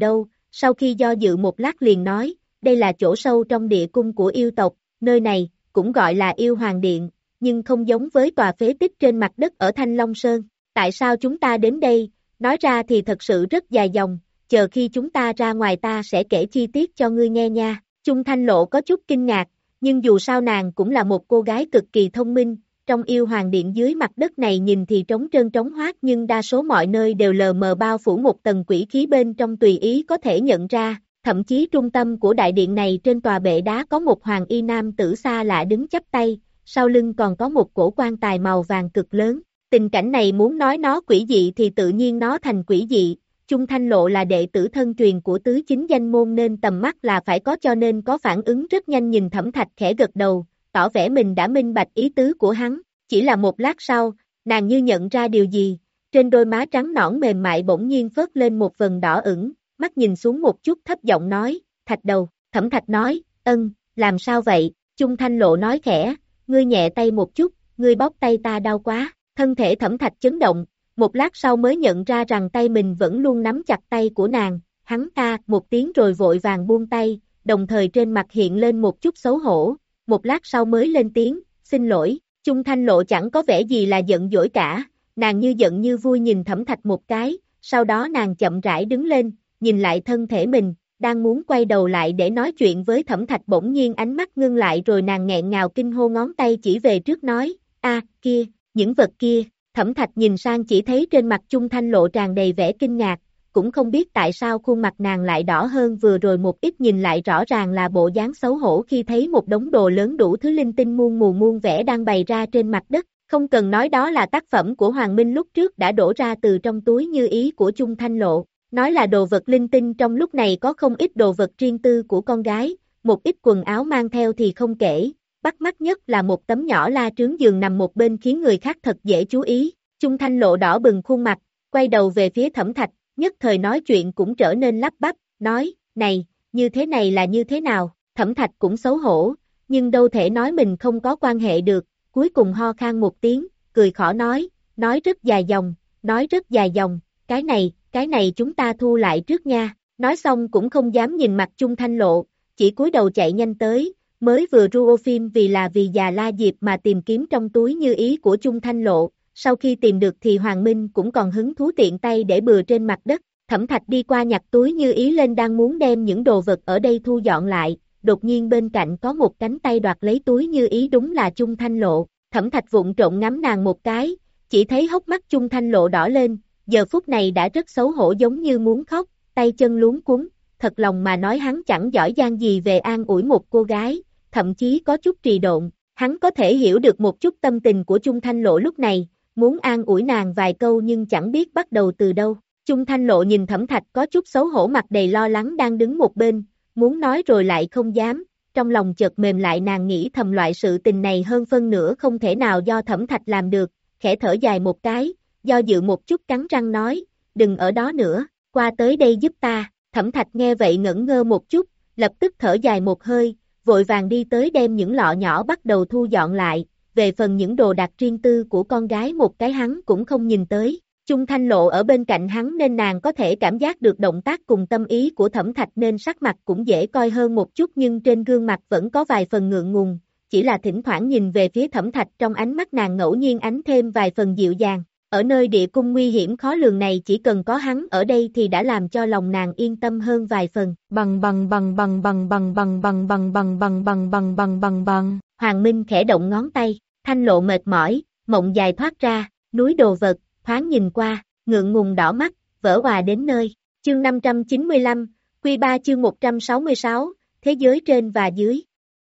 sau khi do dự một lát liền nói, đây là chỗ sâu trong địa cung của yêu tộc, nơi này, cũng gọi là yêu hoàng điện, nhưng không giống với tòa phế tích trên mặt đất ở Thanh Long Sơn. Tại sao chúng ta đến đây? Nói ra thì thật sự rất dài dòng, chờ khi chúng ta ra ngoài ta sẽ kể chi tiết cho ngươi nghe nha. Chung Thanh Lộ có chút kinh ngạc, nhưng dù sao nàng cũng là một cô gái cực kỳ thông minh, trong yêu hoàng điện dưới mặt đất này nhìn thì trống trơn trống hoác nhưng đa số mọi nơi đều lờ mờ bao phủ một tầng quỷ khí bên trong tùy ý có thể nhận ra, thậm chí trung tâm của đại điện này trên tòa bệ đá có một hoàng y nam tử xa lạ đứng chắp tay, sau lưng còn có một cổ quan tài màu vàng cực lớn. Tình cảnh này muốn nói nó quỷ dị thì tự nhiên nó thành quỷ dị. Chung Thanh Lộ là đệ tử thân truyền của tứ chính danh môn nên tầm mắt là phải có cho nên có phản ứng rất nhanh nhìn Thẩm Thạch khẽ gật đầu, tỏ vẻ mình đã minh bạch ý tứ của hắn. Chỉ là một lát sau, nàng như nhận ra điều gì, trên đôi má trắng nõn mềm mại bỗng nhiên phớt lên một vầng đỏ ửng, mắt nhìn xuống một chút thấp giọng nói, Thạch đầu. Thẩm Thạch nói, ân, làm sao vậy? Chung Thanh Lộ nói khẽ, ngươi nhẹ tay một chút, ngươi bóp tay ta đau quá. Thân thể Thẩm Thạch chấn động, một lát sau mới nhận ra rằng tay mình vẫn luôn nắm chặt tay của nàng, hắn ta một tiếng rồi vội vàng buông tay, đồng thời trên mặt hiện lên một chút xấu hổ, một lát sau mới lên tiếng, xin lỗi. Chung Thanh Lộ chẳng có vẻ gì là giận dỗi cả, nàng như giận như vui nhìn Thẩm Thạch một cái, sau đó nàng chậm rãi đứng lên, nhìn lại thân thể mình, đang muốn quay đầu lại để nói chuyện với Thẩm Thạch bỗng nhiên ánh mắt ngưng lại rồi nàng nghẹn ngào kinh hô ngón tay chỉ về trước nói, a kia, những vật kia. Thẩm Thạch nhìn sang chỉ thấy trên mặt Chung Thanh Lộ tràn đầy vẻ kinh ngạc, cũng không biết tại sao khuôn mặt nàng lại đỏ hơn vừa rồi một ít nhìn lại rõ ràng là bộ dáng xấu hổ khi thấy một đống đồ lớn đủ thứ linh tinh muôn mù muôn vẻ đang bày ra trên mặt đất, không cần nói đó là tác phẩm của Hoàng Minh lúc trước đã đổ ra từ trong túi như ý của Chung Thanh Lộ, nói là đồ vật linh tinh trong lúc này có không ít đồ vật riêng tư của con gái, một ít quần áo mang theo thì không kể. Bắt mắt nhất là một tấm nhỏ la trướng giường nằm một bên khiến người khác thật dễ chú ý. Chung Thanh Lộ đỏ bừng khuôn mặt, quay đầu về phía Thẩm Thạch, nhất thời nói chuyện cũng trở nên lắp bắp, nói, này, như thế này là như thế nào? Thẩm Thạch cũng xấu hổ, nhưng đâu thể nói mình không có quan hệ được, cuối cùng ho khan một tiếng, cười khỏ nói, nói rất dài dòng, nói rất dài dòng, cái này, cái này chúng ta thu lại trước nha. Nói xong cũng không dám nhìn mặt Chung Thanh Lộ, chỉ cúi đầu chạy nhanh tới. Mới vừa ru ô phim vì là vì già La Diệp mà tìm kiếm trong túi như ý của Chung Thanh Lộ, sau khi tìm được thì Hoàng Minh cũng còn hứng thú tiện tay để bừa trên mặt đất. Thẩm Thạch đi qua nhặt túi như ý lên đang muốn đem những đồ vật ở đây thu dọn lại, đột nhiên bên cạnh có một cánh tay đoạt lấy túi như ý đúng là Chung Thanh Lộ. Thẩm Thạch vụng trộn ngắm nàng một cái, chỉ thấy hốc mắt Chung Thanh Lộ đỏ lên, giờ phút này đã rất xấu hổ giống như muốn khóc, tay chân luống cuống, thật lòng mà nói hắn chẳng giỏi giang gì về an ủi một cô gái. Thậm chí có chút trì độn, hắn có thể hiểu được một chút tâm tình của Chung Thanh Lộ lúc này, muốn an ủi nàng vài câu nhưng chẳng biết bắt đầu từ đâu. Chung Thanh Lộ nhìn Thẩm Thạch có chút xấu hổ mặt đầy lo lắng đang đứng một bên, muốn nói rồi lại không dám, trong lòng chợt mềm lại nàng nghĩ thầm loại sự tình này hơn phân nửa không thể nào do Thẩm Thạch làm được, khẽ thở dài một cái, do dự một chút cắn răng nói, đừng ở đó nữa, qua tới đây giúp ta. Thẩm Thạch nghe vậy ngẩn ngơ một chút, lập tức thở dài một hơi, vội vàng đi tới đem những lọ nhỏ bắt đầu thu dọn lại, về phần những đồ đạc riêng tư của con gái một cái hắn cũng không nhìn tới. Chung Thanh Lộ ở bên cạnh hắn nên nàng có thể cảm giác được động tác cùng tâm ý của Thẩm Thạch nên sắc mặt cũng dễ coi hơn một chút nhưng trên gương mặt vẫn có vài phần ngượng ngùng, chỉ là thỉnh thoảng nhìn về phía Thẩm Thạch trong ánh mắt nàng ngẫu nhiên ánh thêm vài phần dịu dàng. Ở nơi địa cung nguy hiểm khó lường này chỉ cần có hắn ở đây thì đã làm cho lòng nàng yên tâm hơn vài phần. Bằng bằng bằng bằng bằng bằng bằng bằng bằng bằng bằng bằng bằng bằng bằng bằng. Hoàng Minh khẽ động ngón tay, Thanh Lộ mệt mỏi, mộng dài thoát ra, núi đồ vật, thoáng nhìn qua, ngượng ngùng đỏ mắt, vỡ òa đến nơi. Chương năm trăm chín mươi lăm, Quy ba chương một trăm sáu mươi sáu, thế giới trên và dưới.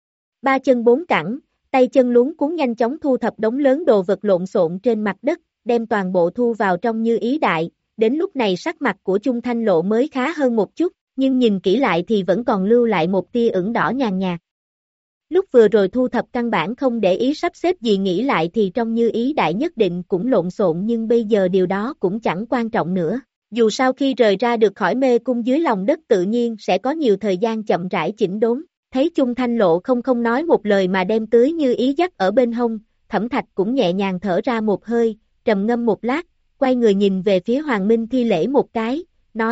Ba chân bốn cẳng, tay chân luống cuống nhanh chóng thu thập đống lớn đồ vật lộn xộn trên mặt đất, đem toàn bộ thu vào trong như ý đại, đến lúc này sắc mặt của Chung Thanh Lộ mới khá hơn một chút, nhưng nhìn kỹ lại thì vẫn còn lưu lại một tia ửng đỏ nhàn nhạt. Lúc vừa rồi thu thập căn bản không để ý sắp xếp gì nghĩ lại thì trong như ý đại nhất định cũng lộn xộn nhưng bây giờ điều đó cũng chẳng quan trọng nữa. Dù sau khi rời ra được khỏi mê cung dưới lòng đất tự nhiên sẽ có nhiều thời gian chậm rãi chỉnh đốn, thấy Chung Thanh Lộ không không nói một lời mà đem tưới như ý dắt ở bên hông, Thẩm Thạch cũng nhẹ nhàng thở ra một hơi, trầm ngâm một lát, quay người nhìn về phía Hoàng Minh thi lễ một cái, nói,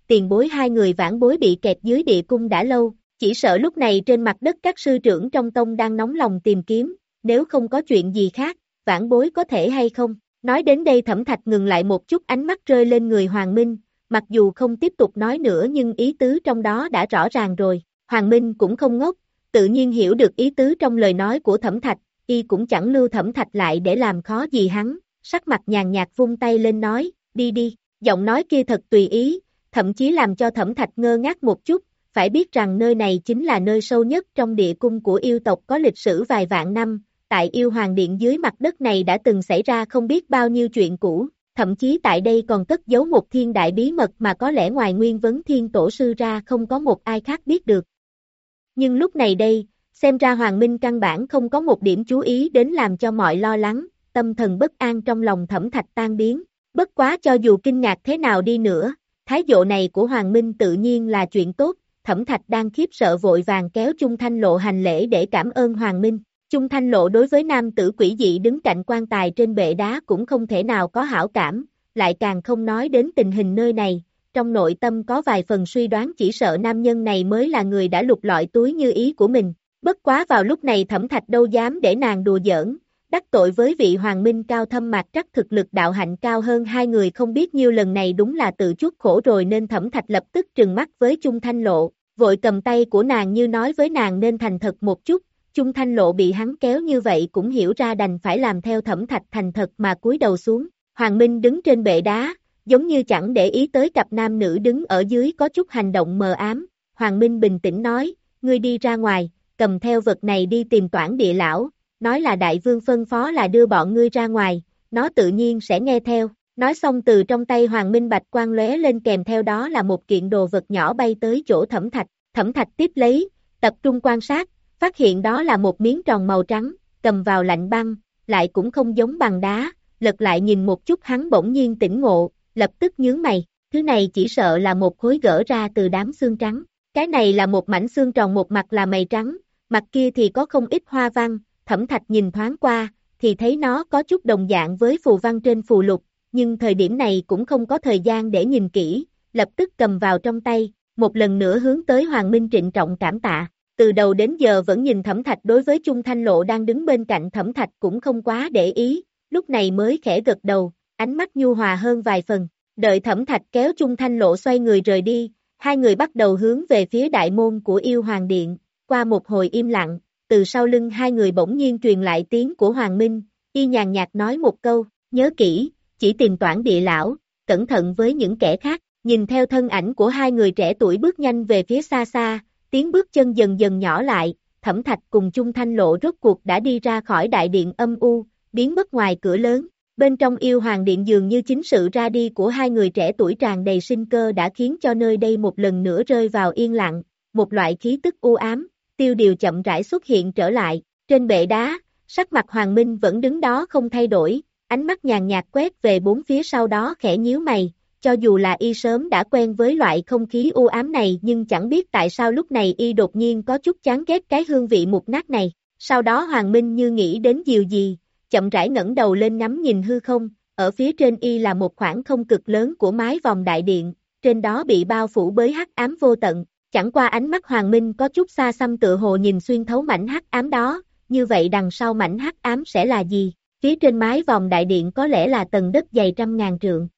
tiền bối hai người vãn bối bị kẹt dưới địa cung đã lâu, chỉ sợ lúc này trên mặt đất các sư trưởng trong tông đang nóng lòng tìm kiếm, nếu không có chuyện gì khác, vãn bối có thể hay không? Nói đến đây Thẩm Thạch ngừng lại một chút, ánh mắt rơi lên người Hoàng Minh, mặc dù không tiếp tục nói nữa nhưng ý tứ trong đó đã rõ ràng rồi. Hoàng Minh cũng không ngốc, tự nhiên hiểu được ý tứ trong lời nói của Thẩm Thạch, y cũng chẳng lưu Thẩm Thạch lại để làm khó gì hắn, sắc mặt nhàn nhạt vung tay lên nói, đi đi, giọng nói kia thật tùy ý, thậm chí làm cho Thẩm Thạch ngơ ngác một chút, phải biết rằng nơi này chính là nơi sâu nhất trong địa cung của yêu tộc có lịch sử vài vạn năm, tại yêu hoàng điện dưới mặt đất này đã từng xảy ra không biết bao nhiêu chuyện cũ, thậm chí tại đây còn cất giấu một thiên đại bí mật mà có lẽ ngoài Nguyên Vấn Thiên Tổ Sư ra không có một ai khác biết được. Nhưng lúc này đây, xem ra Hoàng Minh căn bản không có một điểm chú ý đến làm cho mọi lo lắng, tâm thần bất an trong lòng Thẩm Thạch tan biến, bất quá cho dù kinh ngạc thế nào đi nữa, thái độ này của Hoàng Minh tự nhiên là chuyện tốt, Thẩm Thạch đang khiếp sợ vội vàng kéo Chung Thanh Lộ hành lễ để cảm ơn Hoàng Minh. Chung Thanh Lộ đối với nam tử quỷ dị đứng cạnh quan tài trên bệ đá cũng không thể nào có hảo cảm, lại càng không nói đến tình hình nơi này, trong nội tâm có vài phần suy đoán chỉ sợ nam nhân này mới là người đã lục lọi túi như ý của mình. Bất quá vào lúc này Thẩm Thạch đâu dám để nàng đùa giỡn, đắc tội với vị Hoàng Minh cao thâm mạc trắc thực lực đạo hạnh cao hơn hai người không biết nhiêu lần này đúng là tự chuốc khổ rồi nên Thẩm Thạch lập tức trừng mắt với Chung Thanh Lộ, vội cầm tay của nàng như nói với nàng nên thành thật một chút. Chung Thanh Lộ bị hắn kéo như vậy cũng hiểu ra đành phải làm theo Thẩm Thạch thành thật mà cúi đầu xuống. Hoàng Minh đứng trên bệ đá, giống như chẳng để ý tới cặp nam nữ đứng ở dưới có chút hành động mờ ám. Hoàng Minh bình tĩnh nói, ngươi đi ra ngoài, cầm theo vật này đi tìm Toản Địa Lão, nói là đại vương phân phó là đưa bọn ngươi ra ngoài, nó tự nhiên sẽ nghe theo. Nói xong từ trong tay Hoàng Minh bạch quang lóe lên kèm theo đó là một kiện đồ vật nhỏ bay tới chỗ Thẩm Thạch. Thẩm Thạch tiếp lấy, tập trung quan sát, phát hiện đó là một miếng tròn màu trắng, cầm vào lạnh băng, lại cũng không giống bằng đá, lật lại nhìn một chút hắn bỗng nhiên tỉnh ngộ, lập tức nhướng mày, thứ này chỉ sợ là một khối gỡ ra từ đám xương trắng, cái này là một mảnh xương tròn một mặt là mày trắng, mặt kia thì có không ít hoa văn, Thẩm Thạch nhìn thoáng qua, thì thấy nó có chút đồng dạng với phù văn trên phù lục, nhưng thời điểm này cũng không có thời gian để nhìn kỹ, lập tức cầm vào trong tay, một lần nữa hướng tới Hoàng Minh trịnh trọng cảm tạ. Từ đầu đến giờ vẫn nhìn Thẩm Thạch đối với Chung Thanh Lộ đang đứng bên cạnh Thẩm Thạch cũng không quá để ý, lúc này mới khẽ gật đầu, ánh mắt nhu hòa hơn vài phần, đợi Thẩm Thạch kéo Chung Thanh Lộ xoay người rời đi, hai người bắt đầu hướng về phía đại môn của yêu hoàng điện, qua một hồi im lặng, từ sau lưng hai người bỗng nhiên truyền lại tiếng của Hoàng Minh, y nhàn nhạt nói một câu, nhớ kỹ, chỉ tìm Toản Địa Lão, cẩn thận với những kẻ khác, nhìn theo thân ảnh của hai người trẻ tuổi bước nhanh về phía xa xa, tiếng bước chân dần dần nhỏ lại, Thẩm Thạch cùng Chung Thanh Lộ rốt cuộc đã đi ra khỏi đại điện âm u, biến mất ngoài cửa lớn. Bên trong yêu hoàng điện dường như chính sự ra đi của hai người trẻ tuổi tràn đầy sinh cơ đã khiến cho nơi đây một lần nữa rơi vào yên lặng, một loại khí tức u ám, tiêu điều chậm rãi xuất hiện trở lại. Trên bệ đá, sắc mặt Hoàng Minh vẫn đứng đó không thay đổi, ánh mắt nhàn nhạt quét về bốn phía sau đó khẽ nhíu mày. Cho dù là y sớm đã quen với loại không khí u ám này nhưng chẳng biết tại sao lúc này y đột nhiên có chút chán ghét cái hương vị mục nát này. Sau đó Hoàng Minh như nghĩ đến điều gì, chậm rãi ngẩng đầu lên ngắm nhìn hư không, ở phía trên y là một khoảng không cực lớn của mái vòng đại điện, trên đó bị bao phủ bởi hắc ám vô tận. Chẳng qua ánh mắt Hoàng Minh có chút xa xăm tựa hồ nhìn xuyên thấu mảnh hắc ám đó, như vậy đằng sau mảnh hắc ám sẽ là gì? Phía trên mái vòng đại điện có lẽ là tầng đất dày trăm ngàn trượng.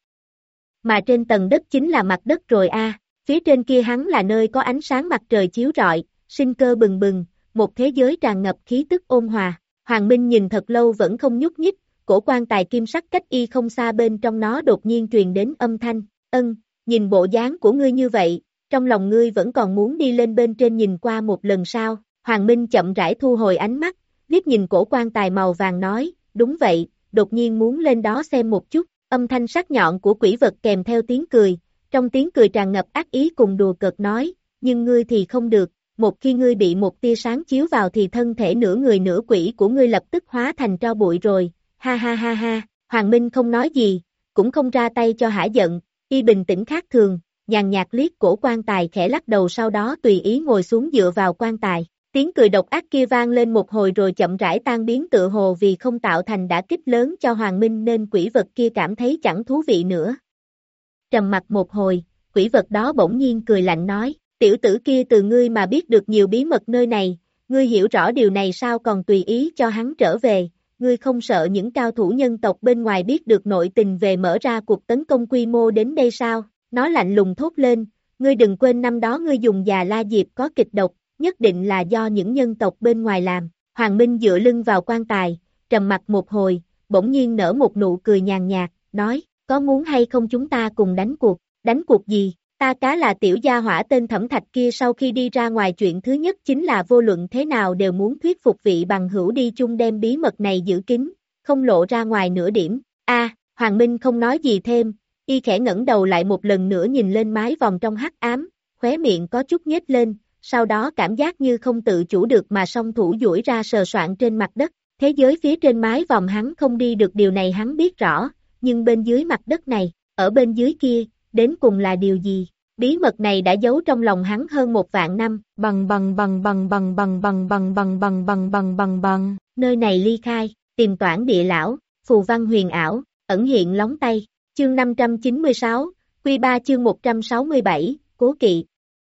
Mà trên tầng đất chính là mặt đất rồi a, à. Phía trên kia hắn là nơi có ánh sáng mặt trời chiếu rọi, sinh cơ bừng bừng, một thế giới tràn ngập khí tức ôn hòa. Hoàng Minh nhìn thật lâu vẫn không nhúc nhích, cổ quan tài kim sắc cách y không xa bên trong nó đột nhiên truyền đến âm thanh, ân, nhìn bộ dáng của ngươi như vậy, trong lòng ngươi vẫn còn muốn đi lên bên trên nhìn qua một lần sao? Hoàng Minh chậm rãi thu hồi ánh mắt, liếc nhìn cổ quan tài màu vàng nói, đúng vậy, đột nhiên muốn lên đó xem một chút. Âm thanh sắc nhọn của quỷ vật kèm theo tiếng cười, trong tiếng cười tràn ngập ác ý cùng đùa cợt nói, nhưng ngươi thì không được, một khi ngươi bị một tia sáng chiếu vào thì thân thể nửa người nửa quỷ của ngươi lập tức hóa thành tro bụi rồi, ha ha ha ha, Hoàng Minh không nói gì, cũng không ra tay cho hả giận, y bình tĩnh khác thường, nhàn nhạt liếc cổ quan tài khẽ lắc đầu sau đó tùy ý ngồi xuống dựa vào quan tài. Tiếng cười độc ác kia vang lên một hồi rồi chậm rãi tan biến tựa hồ vì không tạo thành đả kích lớn cho Hoàng Minh nên quỷ vật kia cảm thấy chẳng thú vị nữa. Trầm mặc một hồi, quỷ quỷ vật đó bỗng nhiên cười lạnh nói, tiểu tử kia từ ngươi mà biết được nhiều bí mật nơi này, ngươi hiểu rõ điều này sao còn tùy ý cho hắn trở về, ngươi không sợ những cao thủ nhân tộc bên ngoài biết được nội tình về mở ra cuộc tấn công quy mô đến đây sao? Nó lạnh lùng thốt lên, ngươi đừng quên năm đó ngươi dùng già la diệp có kịch độc, nhất định là do những nhân tộc bên ngoài làm. Hoàng Minh dựa lưng vào quan tài, trầm mặt một hồi, bỗng nhiên nở một nụ cười nhàn nhạt, nói, có muốn hay không chúng ta cùng đánh cuộc, đánh cuộc gì? Ta cá là tiểu gia hỏa tên Thẩm Thạch kia sau khi đi ra ngoài chuyện thứ nhất chính là vô luận thế nào đều muốn thuyết phục vị bằng hữu đi chung đem bí mật này giữ kín, không lộ ra ngoài nửa điểm. A, Hoàng Minh không nói gì thêm, y khẽ ngẩng đầu lại một lần nữa nhìn lên mái vòng trong hắc ám, khóe miệng có chút nhếch lên, sau đó cảm giác như không tự chủ được mà song thủ duỗi ra sờ soạng trên mặt đất. Thế giới phía trên mái vòng hắn không đi được điều này hắn biết rõ, nhưng bên dưới mặt đất này, ở bên dưới kia, đến cùng là điều gì? Bí mật này đã giấu trong lòng hắn hơn một vạn năm, bằng bằng bằng bằng bằng bằng bằng bằng bằng bằng bằng bằng bằng bằng, nơi này ly khai, tìm toản địa lão, phù văn huyền ảo, ẩn hiện lóng tay, chương năm trăm chín mươi sáu, quy ba chương một trăm sáu mươi bảy, cố kỵ.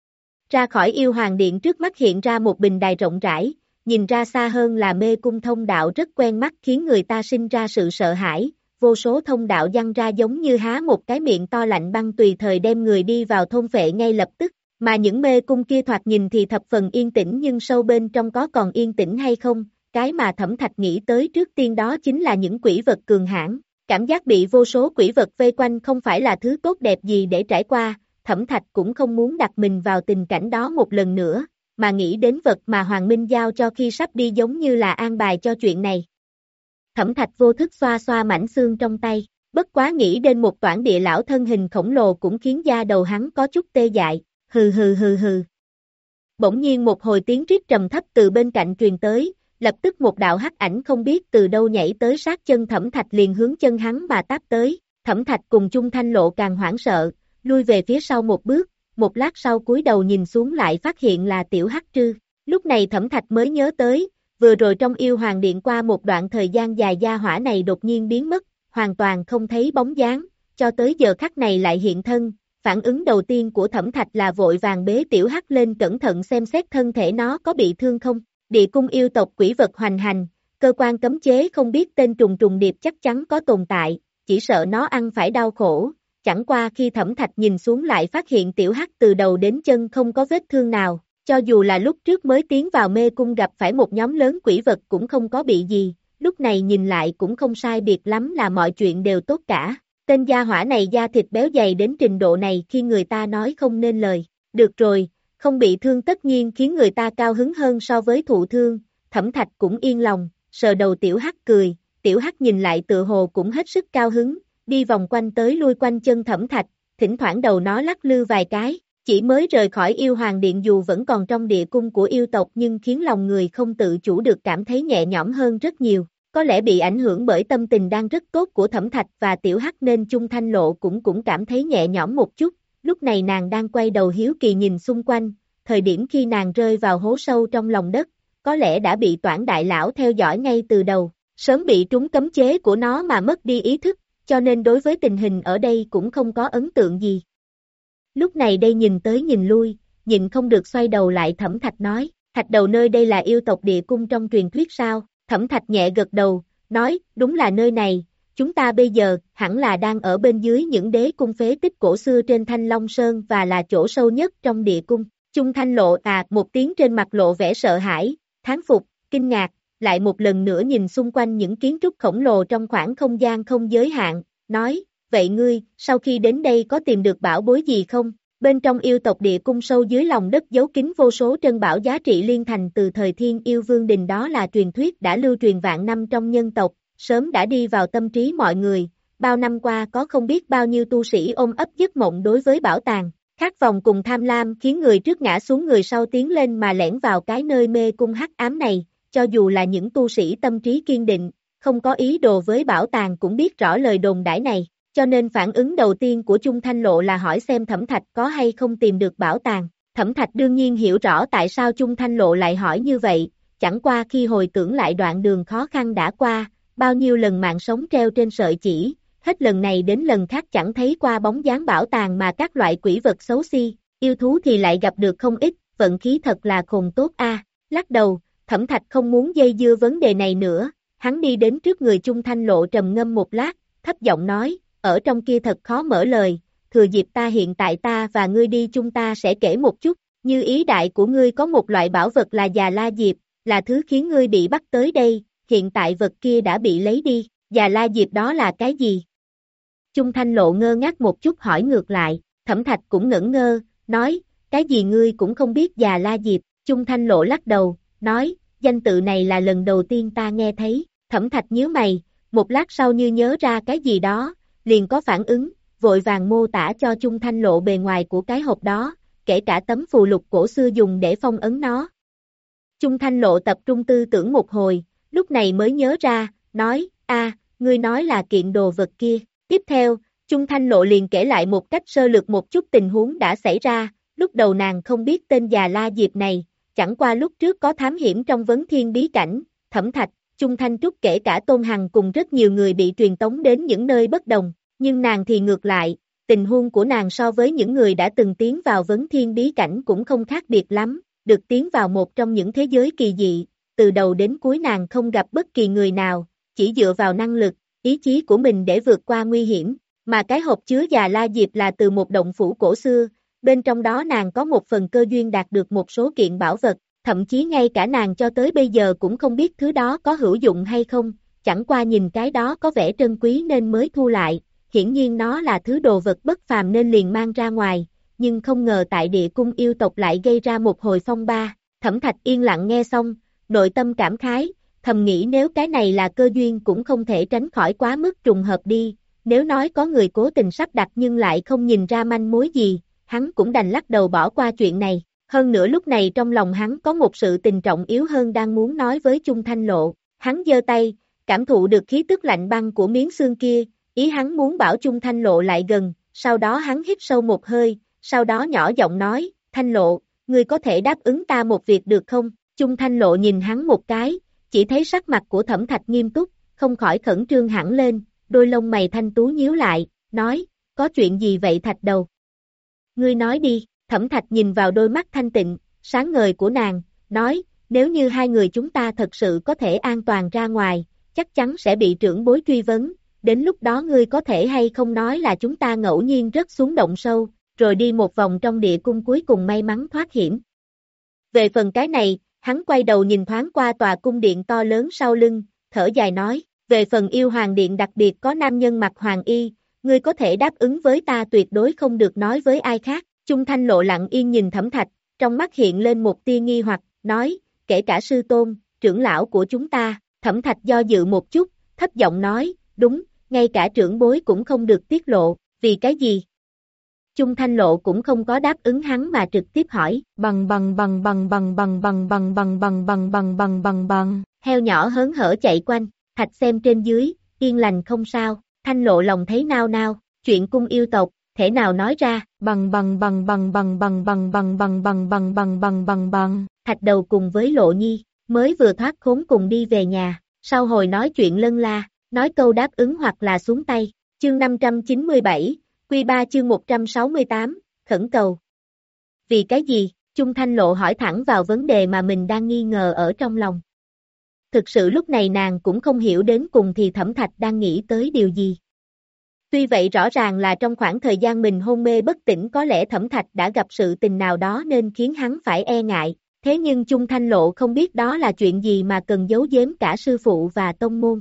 Ra khỏi yêu hoàng điện trước mắt hiện ra một bình đài rộng rãi, nhìn ra xa hơn là mê cung thông đạo rất quen mắt khiến người ta sinh ra sự sợ hãi. Vô số thông đạo giăng ra giống như há một cái miệng to lạnh băng tùy thời đem người đi vào thôn phệ ngay lập tức, mà những mê cung kia thoạt nhìn thì thập phần yên tĩnh nhưng sâu bên trong có còn yên tĩnh hay không, cái mà Thẩm Thạch nghĩ tới trước tiên đó chính là những quỷ vật cường hãn, cảm giác bị vô số quỷ vật vây quanh không phải là thứ tốt đẹp gì để trải qua, Thẩm Thạch cũng không muốn đặt mình vào tình cảnh đó một lần nữa, mà nghĩ đến vật mà Hoàng Minh giao cho khi sắp đi giống như là an bài cho chuyện này. Thẩm Thạch vô thức xoa xoa mảnh xương trong tay, bất quá nghĩ đến một toản địa lão thân hình khổng lồ cũng khiến da đầu hắn có chút tê dại, hừ hừ hừ hừ. Bỗng nhiên một hồi tiếng rít trầm thấp từ bên cạnh truyền tới, lập tức một đạo hắc ảnh không biết từ đâu nhảy tới sát chân Thẩm Thạch liền hướng chân hắn mà táp tới, Thẩm Thạch cùng Chung Thanh Lộ càng hoảng sợ, lui về phía sau một bước, một lát sau cúi đầu nhìn xuống lại phát hiện là tiểu hắc trư, lúc này Thẩm Thạch mới nhớ tới, vừa rồi trong yêu hoàng điện qua một đoạn thời gian dài gia hỏa này đột nhiên biến mất, hoàn toàn không thấy bóng dáng, cho tới giờ khắc này lại hiện thân, phản ứng đầu tiên của Thẩm Thạch là vội vàng bế tiểu hắc lên cẩn thận xem xét thân thể nó có bị thương không, địa cung yêu tộc quỷ vật hoành hành, cơ quan cấm chế không biết tên trùng trùng điệp chắc chắn có tồn tại, chỉ sợ nó ăn phải đau khổ, chẳng qua khi Thẩm Thạch nhìn xuống lại phát hiện tiểu hắc từ đầu đến chân không có vết thương nào. Cho dù là lúc trước mới tiến vào mê cung gặp phải một nhóm lớn quỷ vật cũng không có bị gì, lúc này nhìn lại cũng không sai biệt lắm là mọi chuyện đều tốt cả. Tên gia hỏa này da thịt béo dày đến trình độ này khi người ta nói không nên lời. Được rồi, không bị thương tất nhiên khiến người ta cao hứng hơn so với thụ thương, Thẩm Thạch cũng yên lòng, sờ đầu tiểu hắc cười, tiểu hắc nhìn lại tự hồ cũng hết sức cao hứng, đi vòng quanh tới lui quanh chân Thẩm Thạch, thỉnh thoảng đầu nó lắc lư vài cái. Chỉ mới rời khỏi yêu hoàng điện dù vẫn còn trong địa cung của yêu tộc nhưng khiến lòng người không tự chủ được cảm thấy nhẹ nhõm hơn rất nhiều, có lẽ bị ảnh hưởng bởi tâm tình đang rất tốt của Thẩm Thạch và tiểu hắc nên Chung Thanh Lộ cũng cũng cảm thấy nhẹ nhõm một chút, lúc này nàng đang quay đầu hiếu kỳ nhìn xung quanh, thời điểm khi nàng rơi vào hố sâu trong lòng đất, có lẽ đã bị Toản đại lão theo dõi ngay từ đầu, sớm bị trúng cấm chế của nó mà mất đi ý thức, cho nên đối với tình hình ở đây cũng không có ấn tượng gì. Lúc này đây nhìn tới nhìn lui, nhìn không được xoay đầu lại Thẩm Thạch nói, Thạch đầu nơi đây là yêu tộc địa cung trong truyền thuyết sao, Thẩm Thạch nhẹ gật đầu, nói, đúng là nơi này, chúng ta bây giờ hẳn là đang ở bên dưới những đế cung phế tích cổ xưa trên Thanh Long Sơn và là chỗ sâu nhất trong địa cung. Chung Thanh Lộ à một tiếng trên mặt lộ vẻ sợ hãi, thán phục, kinh ngạc, lại một lần nữa nhìn xung quanh những kiến trúc khổng lồ trong khoảng không gian không giới hạn, nói, vậy ngươi, sau khi đến đây có tìm được bảo bối gì không? Bên trong yêu tộc địa cung sâu dưới lòng đất giấu kín vô số trân bảo giá trị liên thành từ thời Thiên Yêu Vương Đình, đó là truyền thuyết đã lưu truyền vạn năm trong nhân tộc, sớm đã đi vào tâm trí mọi người, bao năm qua có không biết bao nhiêu tu sĩ ôm ấp giấc mộng đối với bảo tàng, khát vọng cùng tham lam khiến người trước ngã xuống người sau tiến lên mà lẻn vào cái nơi mê cung hắc ám này, cho dù là những tu sĩ tâm trí kiên định, không có ý đồ với bảo tàng cũng biết rõ lời đồn đãi này. Cho nên phản ứng đầu tiên của Chung Thanh Lộ là hỏi xem Thẩm Thạch có hay không tìm được bảo tàng. Thẩm Thạch đương nhiên hiểu rõ tại sao Chung Thanh Lộ lại hỏi như vậy, chẳng qua khi hồi tưởng lại đoạn đường khó khăn đã qua, bao nhiêu lần mạng sống treo trên sợi chỉ, hết lần này đến lần khác chẳng thấy qua bóng dáng bảo tàng mà các loại quỷ vật xấu xí, yêu thú thì lại gặp được không ít, vận khí thật là khùng tốt a. Lắc đầu, Thẩm Thạch không muốn dây dưa vấn đề này nữa, hắn đi đến trước người Chung Thanh Lộ trầm ngâm một lát, thấp giọng nói, ở trong kia thật khó mở lời, thừa dịp ta hiện tại ta và ngươi đi chung ta sẽ kể một chút, như ý đại của ngươi có một loại bảo vật là Già La Diệp, là thứ khiến ngươi bị bắt tới đây, hiện tại vật kia đã bị lấy đi, Già La Diệp đó là cái gì? Chung Thanh Lộ ngơ ngác một chút hỏi ngược lại, Thẩm Thạch cũng ngẩn ngơ, nói, cái gì ngươi cũng không biết Già La Diệp, Chung Thanh Lộ lắc đầu, nói, danh tự này là lần đầu tiên ta nghe thấy, Thẩm Thạch nhíu mày, một lát sau như nhớ ra cái gì đó, liền có phản ứng, vội vàng mô tả cho Chung Thanh Lộ bề ngoài của cái hộp đó, kể cả tấm phù lục cổ xưa dùng để phong ấn nó. Chung Thanh Lộ tập trung tư tưởng một hồi, lúc này mới nhớ ra, nói, a, ngươi nói là kiện đồ vật kia. Tiếp theo, Chung Thanh Lộ liền kể lại một cách sơ lược một chút tình huống đã xảy ra, lúc đầu nàng không biết tên Già La Diệp này, chẳng qua lúc trước có thám hiểm trong vấn thiên bí cảnh, Thẩm Thạch, Chung Thanh Trúc kể cả Tôn Hằng cùng rất nhiều người bị truyền tống đến những nơi bất đồng, nhưng nàng thì ngược lại, tình huống của nàng so với những người đã từng tiến vào vấn thiên bí cảnh cũng không khác biệt lắm, được tiến vào một trong những thế giới kỳ dị, từ đầu đến cuối nàng không gặp bất kỳ người nào, chỉ dựa vào năng lực, ý chí của mình để vượt qua nguy hiểm, mà cái hộp chứa Già La Diệp là từ một động phủ cổ xưa, bên trong đó nàng có một phần cơ duyên đạt được một số kiện bảo vật, thậm chí ngay cả nàng cho tới bây giờ cũng không biết thứ đó có hữu dụng hay không, chẳng qua nhìn cái đó có vẻ trân quý nên mới thu lại, hiển nhiên nó là thứ đồ vật bất phàm nên liền mang ra ngoài, nhưng không ngờ tại địa cung yêu tộc lại gây ra một hồi phong ba, Thẩm Thạch yên lặng nghe xong, nội tâm cảm khái, thầm nghĩ nếu cái này là cơ duyên cũng không thể tránh khỏi quá mức trùng hợp đi, nếu nói có người cố tình sắp đặt nhưng lại không nhìn ra manh mối gì, hắn cũng đành lắc đầu bỏ qua chuyện này, hơn nữa lúc này trong lòng hắn có một sự tình trọng yếu hơn đang muốn nói với Chung Thanh Lộ, hắn giơ tay, cảm thụ được khí tức lạnh băng của miếng xương kia, ý hắn muốn bảo Chung Thanh Lộ lại gần, sau đó hắn hít sâu một hơi, sau đó nhỏ giọng nói, Thanh Lộ, ngươi có thể đáp ứng ta một việc được không? Chung Thanh Lộ nhìn hắn một cái, chỉ thấy sắc mặt của Thẩm Thạch nghiêm túc, không khỏi khẩn trương hẳn lên, đôi lông mày thanh tú nhíu lại, nói, có chuyện gì vậy Thạch đầu? Ngươi nói đi, Thẩm Thạch nhìn vào đôi mắt thanh tịnh, sáng ngời của nàng, nói, nếu như hai người chúng ta thật sự có thể an toàn ra ngoài, chắc chắn sẽ bị trưởng bối truy vấn, đến lúc đó ngươi có thể hay không nói là chúng ta ngẫu nhiên rớt xuống động sâu, rồi đi một vòng trong địa cung cuối cùng may mắn thoát hiểm. Về phần cái này, hắn quay đầu nhìn thoáng qua tòa cung điện to lớn sau lưng, thở dài nói, về phần yêu hoàng điện đặc biệt có nam nhân mặc hoàng y, ngươi có thể đáp ứng với ta tuyệt đối không được nói với ai khác. Chung Thanh Lộ lặng yên nhìn Thẩm Thạch, trong mắt hiện lên một tia nghi hoặc, nói, kể cả sư tôn, trưởng lão của chúng ta, Thẩm Thạch do dự một chút, thấp giọng nói, đúng, ngay cả trưởng bối cũng không được tiết lộ, vì cái gì? Chung Thanh Lộ cũng không có đáp ứng hắn mà trực tiếp hỏi, bằng bằng bằng bằng bằng bằng bằng bằng bằng bằng bằng bằng bằng bằng bằng, heo nhỏ hớn hở chạy quanh, Thạch xem trên dưới, yên lành không sao, Thanh Lộ lòng thấy nao nao, chuyện cung yêu tộc, thể nào nói ra, bằng bằng bằng bằng bằng bằng bằng bằng bằng bằng bằng bằng bằng bằng bằng, Thạch đầu cùng với Lộ Nhi, mới vừa thoát khốn cùng đi về nhà, sau hồi nói chuyện lân la, nói câu đáp ứng hoặc là xuống tay, chương năm trăm chín mươi bảy, Quy ba chương một trăm sáu mươi tám, khẩn cầu. Vì cái gì? Chung Thanh Lộ hỏi thẳng vào vấn đề mà mình đang nghi ngờ ở trong lòng. Thực sự lúc này nàng cũng không hiểu đến cùng thì Thẩm Thạch đang nghĩ tới điều gì. Tuy vậy rõ ràng là trong khoảng thời gian mình hôn mê bất tỉnh có lẽ Thẩm Thạch đã gặp sự tình nào đó nên khiến hắn phải e ngại, thế nhưng Chung Thanh Lộ không biết đó là chuyện gì mà cần giấu giếm cả sư phụ và tông môn.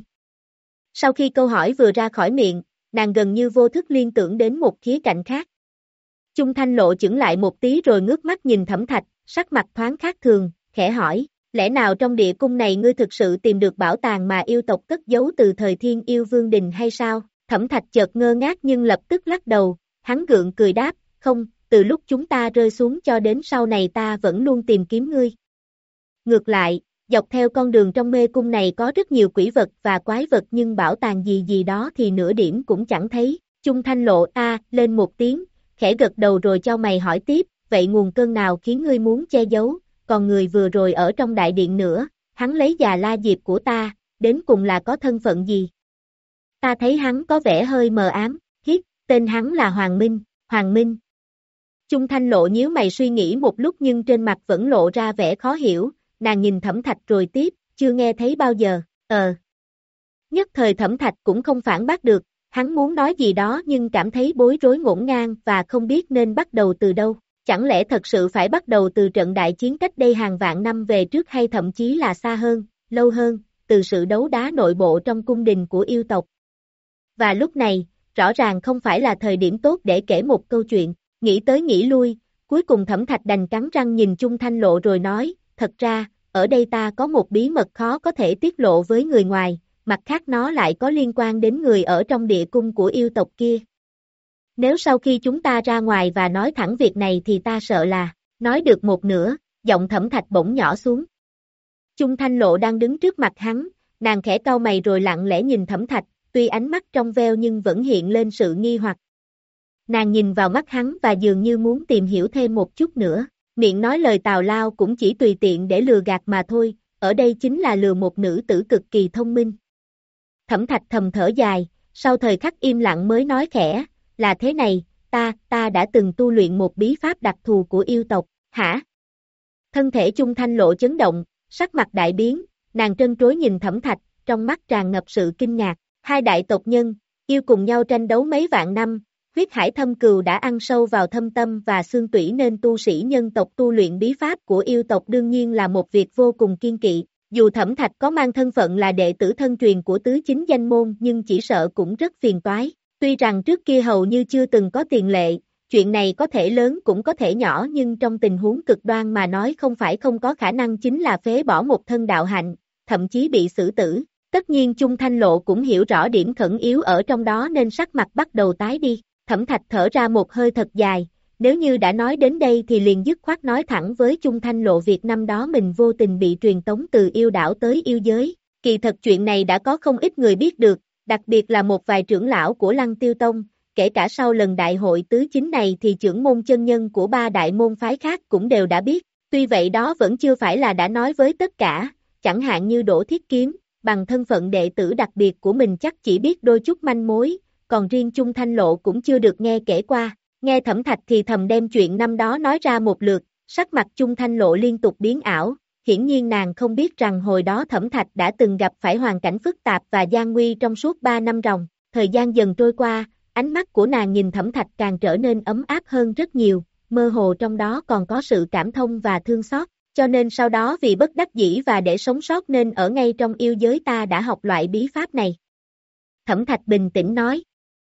Sau khi câu hỏi vừa ra khỏi miệng, nàng gần như vô thức liên tưởng đến một khía cạnh khác. Chung Thanh Lộ chững lại một tí rồi ngước mắt nhìn Thẩm Thạch, sắc mặt thoáng khác thường, khẽ hỏi, lẽ nào trong địa cung này ngươi thực sự tìm được bảo tàng mà yêu tộc cất giấu từ thời Thiên Yêu Vương Đình hay sao? Thẩm Thạch chợt ngơ ngác nhưng lập tức lắc đầu, hắn gượng cười đáp, không, từ lúc chúng ta rơi xuống cho đến sau này ta vẫn luôn tìm kiếm ngươi. Ngược lại, dọc theo con đường trong mê cung này có rất nhiều quỷ vật và quái vật nhưng bảo tàng gì gì đó thì nửa điểm cũng chẳng thấy. Chung Thanh Lộ a lên một tiếng, khẽ gật đầu rồi cho mày hỏi tiếp, vậy nguồn cơn nào khiến ngươi muốn che giấu, còn người vừa rồi ở trong đại điện nữa, hắn lấy Già La Diệp của ta, đến cùng là có thân phận gì? Ta thấy hắn có vẻ hơi mờ ám, hiếp, tên hắn là Hoàng Minh, Hoàng Minh. Chung Thanh Lộ nhíu mày suy nghĩ một lúc nhưng trên mặt vẫn lộ ra vẻ khó hiểu, nàng nhìn Thẩm Thạch rồi tiếp, chưa nghe thấy bao giờ, ờ. Nhất thời Thẩm Thạch cũng không phản bác được, hắn muốn nói gì đó nhưng cảm thấy bối rối ngổn ngang và không biết nên bắt đầu từ đâu. Chẳng lẽ thật sự phải bắt đầu từ trận đại chiến cách đây hàng vạn năm về trước hay thậm chí là xa hơn, lâu hơn, từ sự đấu đá nội bộ trong cung đình của yêu tộc. Và lúc này, rõ ràng không phải là thời điểm tốt để kể một câu chuyện, nghĩ tới nghĩ lui, cuối cùng Thẩm Thạch đành cắn răng nhìn Chung Thanh Lộ rồi nói, thật ra, ở đây ta có một bí mật khó có thể tiết lộ với người ngoài, mặt khác nó lại có liên quan đến người ở trong địa cung của yêu tộc kia. Nếu sau khi chúng ta ra ngoài và nói thẳng việc này thì ta sợ là, nói được một nửa, giọng Thẩm Thạch bỗng nhỏ xuống. Chung Thanh Lộ đang đứng trước mặt hắn, nàng khẽ cau mày rồi lặng lẽ nhìn Thẩm Thạch, tuy ánh mắt trong veo nhưng vẫn hiện lên sự nghi hoặc. Nàng nhìn vào mắt hắn và dường như muốn tìm hiểu thêm một chút nữa, miệng nói lời tào lao cũng chỉ tùy tiện để lừa gạt mà thôi, ở đây chính là lừa một nữ tử cực kỳ thông minh. Thẩm Thạch thầm thở dài, sau thời khắc im lặng mới nói khẽ, là thế này, ta, ta đã từng tu luyện một bí pháp đặc thù của yêu tộc, hả? Thân thể Chung Thanh Lộ chấn động, sắc mặt đại biến, nàng trân trối nhìn Thẩm Thạch, trong mắt tràn ngập sự kinh ngạc, hai đại tộc nhân, yêu cùng nhau tranh đấu mấy vạn năm, huyết hải thâm cừu đã ăn sâu vào thâm tâm và xương tủy nên tu sĩ nhân tộc tu luyện bí pháp của yêu tộc đương nhiên là một việc vô cùng kiên kỵ. Dù Thẩm Thạch có mang thân phận là đệ tử thân truyền của tứ chính danh môn nhưng chỉ sợ cũng rất phiền toái. Tuy rằng trước kia hầu như chưa từng có tiền lệ, chuyện này có thể lớn cũng có thể nhỏ nhưng trong tình huống cực đoan mà nói không phải không có khả năng chính là phế bỏ một thân đạo hạnh, thậm chí bị xử tử. Tất nhiên Chung Thanh Lộ cũng hiểu rõ điểm khẩn yếu ở trong đó nên sắc mặt bắt đầu tái đi. Thẩm Thạch thở ra một hơi thật dài, nếu như đã nói đến đây thì liền dứt khoát nói thẳng với Chung Thanh Lộ việc năm đó mình vô tình bị truyền tống từ yêu đảo tới yêu giới. Kỳ thật chuyện này đã có không ít người biết được, đặc biệt là một vài trưởng lão của Lăng Tiêu Tông, kể cả sau lần đại hội tứ chính này thì trưởng môn chân nhân của ba đại môn phái khác cũng đều đã biết, tuy vậy đó vẫn chưa phải là đã nói với tất cả, chẳng hạn như Đỗ Thiết Kiếm, bằng thân phận đệ tử đặc biệt của mình chắc chỉ biết đôi chút manh mối, còn riêng Chung Thanh Lộ cũng chưa được nghe kể qua. Nghe Thẩm Thạch thì thầm đem chuyện năm đó nói ra một lượt, sắc mặt Chung Thanh Lộ liên tục biến ảo, hiển nhiên nàng không biết rằng hồi đó Thẩm Thạch đã từng gặp phải hoàn cảnh phức tạp và gian nguy trong suốt ba năm ròng, thời gian dần trôi qua, ánh mắt của nàng nhìn Thẩm Thạch càng trở nên ấm áp hơn rất nhiều, mơ hồ trong đó còn có sự cảm thông và thương xót, cho nên sau đó vì bất đắc dĩ và để sống sót nên ở ngay trong yêu giới ta đã học loại bí pháp này. Thẩm Thạch bình tĩnh nói.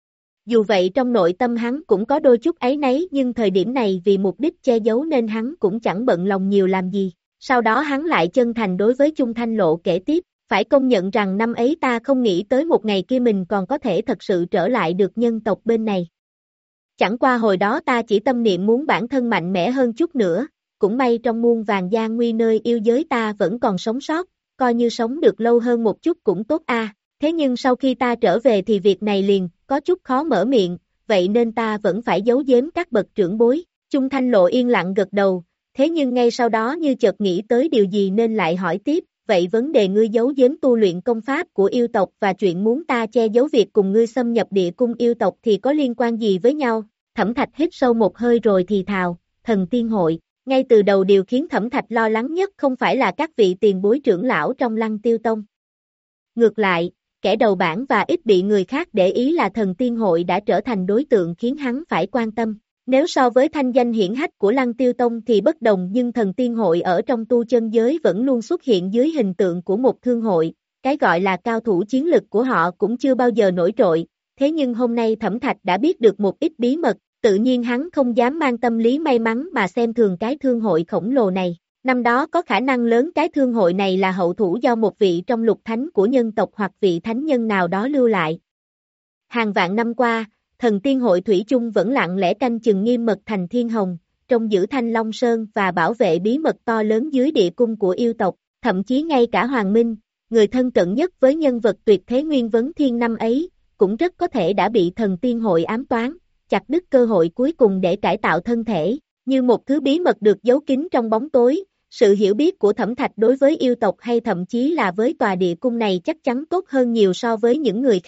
Dù vậy trong nội tâm hắn cũng có đôi chút áy náy nhưng thời điểm này vì mục đích che giấu nên hắn cũng chẳng bận lòng nhiều làm gì. Sau đó hắn lại chân thành đối với Chung Thanh Lộ kể tiếp, phải công nhận rằng năm ấy ta không nghĩ tới một ngày kia mình còn có thể thật sự trở lại được nhân tộc bên này. Chẳng qua hồi đó ta chỉ tâm niệm muốn bản thân mạnh mẽ hơn chút nữa, cũng may trong muôn vàn gian nguy nơi yêu giới ta vẫn còn sống sót, coi như sống được lâu hơn một chút cũng tốt a. Thế nhưng sau khi ta trở về thì việc này liền có chút khó mở miệng, vậy nên ta vẫn phải giấu giếm các bậc trưởng bối. Chung Thanh Lộ yên lặng gật đầu, thế nhưng ngay sau đó như chợt nghĩ tới điều gì nên lại hỏi tiếp, vậy vấn đề ngươi giấu giếm tu luyện công pháp của yêu tộc và chuyện muốn ta che giấu việc cùng ngươi xâm nhập địa cung yêu tộc thì có liên quan gì với nhau? Thẩm Thạch hít sâu một hơi rồi thì thào, thần tiên hội. Ngay từ đầu điều khiến Thẩm Thạch lo lắng nhất không phải là các vị tiền bối trưởng lão trong Lăng Tiêu Tông. Ngược lại, kẻ đầu bảng và ít bị người khác để ý là thần tiên hội đã trở thành đối tượng khiến hắn phải quan tâm. Nếu so với thanh danh hiển hách của Lăng Tiêu Tông thì bất đồng nhưng thần tiên hội ở trong tu chân giới vẫn luôn xuất hiện dưới hình tượng của một thương hội, cái gọi là cao thủ chiến lực của họ cũng chưa bao giờ nổi trội, thế nhưng hôm nay Thẩm Thạch đã biết được một ít bí mật, tự nhiên hắn không dám mang tâm lý may mắn mà xem thường cái thương hội khổng lồ này. Năm đó có khả năng lớn cái thương hội này là hậu thủ do một vị trong lục thánh của nhân tộc hoặc vị thánh nhân nào đó lưu lại. Hàng vạn năm qua, thần tiên hội thủy chung vẫn lặng lẽ canh chừng nghiêm mật thành Thiên Hồng, trông giữ Thanh Long Sơn và bảo vệ bí mật to lớn dưới địa cung của yêu tộc, thậm chí ngay cả Hoàng Minh, người thân cận nhất với nhân vật tuyệt thế Nguyên Vấn Thiên năm ấy, cũng rất có thể đã bị thần tiên hội ám toán, chặt đứt cơ hội cuối cùng để cải tạo thân thể, như một thứ bí mật được giấu kín trong bóng tối. Sự hiểu biết của Thẩm Thạch đối với yêu tộc hay thậm chí là với tòa địa cung này chắc chắn tốt hơn nhiều so với những người khác,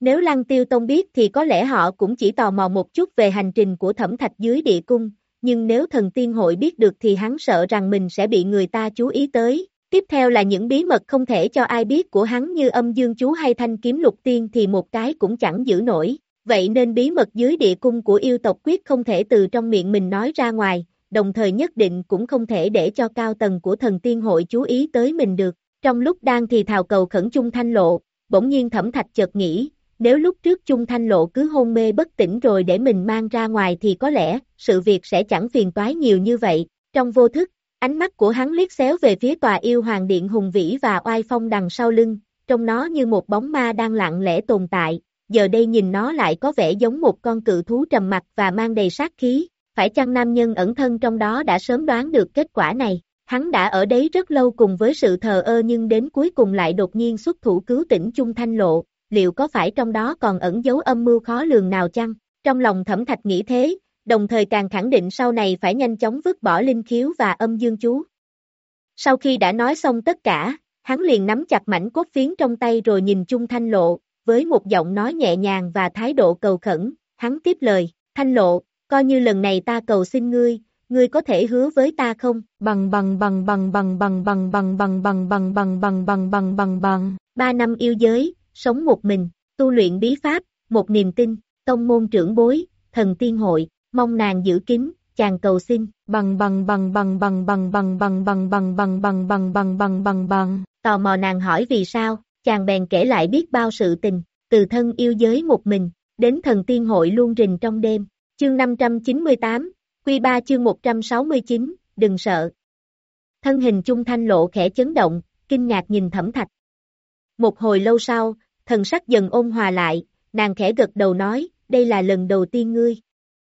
Nếu Lăng Tiêu Tông biết thì có lẽ họ cũng chỉ tò mò một chút về hành trình của Thẩm Thạch dưới địa cung, nhưng nếu thần tiên hội biết được thì hắn sợ rằng mình sẽ bị người ta chú ý tới. Tiếp theo là những bí mật không thể cho ai biết của hắn như âm dương chú hay thanh kiếm lục tiên thì một cái cũng chẳng giữ nổi. Vậy nên bí mật dưới địa cung của yêu tộc quyết không thể từ trong miệng mình nói ra ngoài, đồng thời nhất định cũng không thể để cho cao tầng của thần tiên hội chú ý tới mình được. Trong lúc đang thì thào cầu khẩn Chung Thanh Lộ, bỗng nhiên Thẩm Thạch chợt nghĩ, nếu lúc trước Chung Thanh Lộ cứ hôn mê bất tỉnh rồi để mình mang ra ngoài thì có lẽ sự việc sẽ chẳng phiền toái nhiều như vậy. Trong vô thức, ánh mắt của hắn liếc xéo về phía tòa yêu hoàng điện hùng vĩ và oai phong đằng sau lưng, trông nó như một bóng ma đang lặng lẽ tồn tại, giờ đây nhìn nó lại có vẻ giống một con cự thú trầm mặc và mang đầy sát khí. Phải chăng nam nhân ẩn thân trong đó đã sớm đoán được kết quả này? Hắn đã ở đấy rất lâu cùng với sự thờ ơ nhưng đến cuối cùng lại đột nhiên xuất thủ cứu tỉnh Chung Thanh Lộ, liệu có phải trong đó còn ẩn giấu âm mưu khó lường nào chăng? Trong lòng Thẩm Thạch nghĩ thế, đồng thời càng khẳng định sau này phải nhanh chóng vứt bỏ linh khiếu và âm dương chú. Sau khi đã nói xong tất cả, hắn liền nắm chặt mảnh cốt phiến trong tay rồi nhìn Chung Thanh Lộ, với một giọng nói nhẹ nhàng và thái độ cầu khẩn, hắn tiếp lời, Thanh Lộ, coi như lần này ta cầu xin ngươi, ngươi có thể hứa với ta không? Bằng bằng bằng bằng bằng bằng bằng bằng bằng bằng bằng bằng bằng bằng bằng bằng bằng. Ba năm yêu giới, sống một mình, tu luyện bí pháp, một niềm tin, tông môn trưởng bối, thần tiên hội, mong nàng giữ kín, chàng cầu xin, bằng bằng bằng bằng bằng bằng bằng bằng bằng bằng bằng bằng bằng bằng bằng bằng bằng. Tò mò nàng hỏi vì sao, chàng bèn kể lại biết bao sự tình, từ thân yêu giới một mình, đến thần tiên hội luôn rình trong đêm. Chương năm trăm chín mươi tám, Quy ba chương một trăm sáu mươi chín, đừng sợ. Thân hình Chung Thanh Lộ khẽ chấn động, kinh ngạc nhìn Thẩm Thạch. Một hồi lâu sau, thần sắc dần ôn hòa lại, nàng khẽ gật đầu nói, đây là lần đầu tiên ngươi.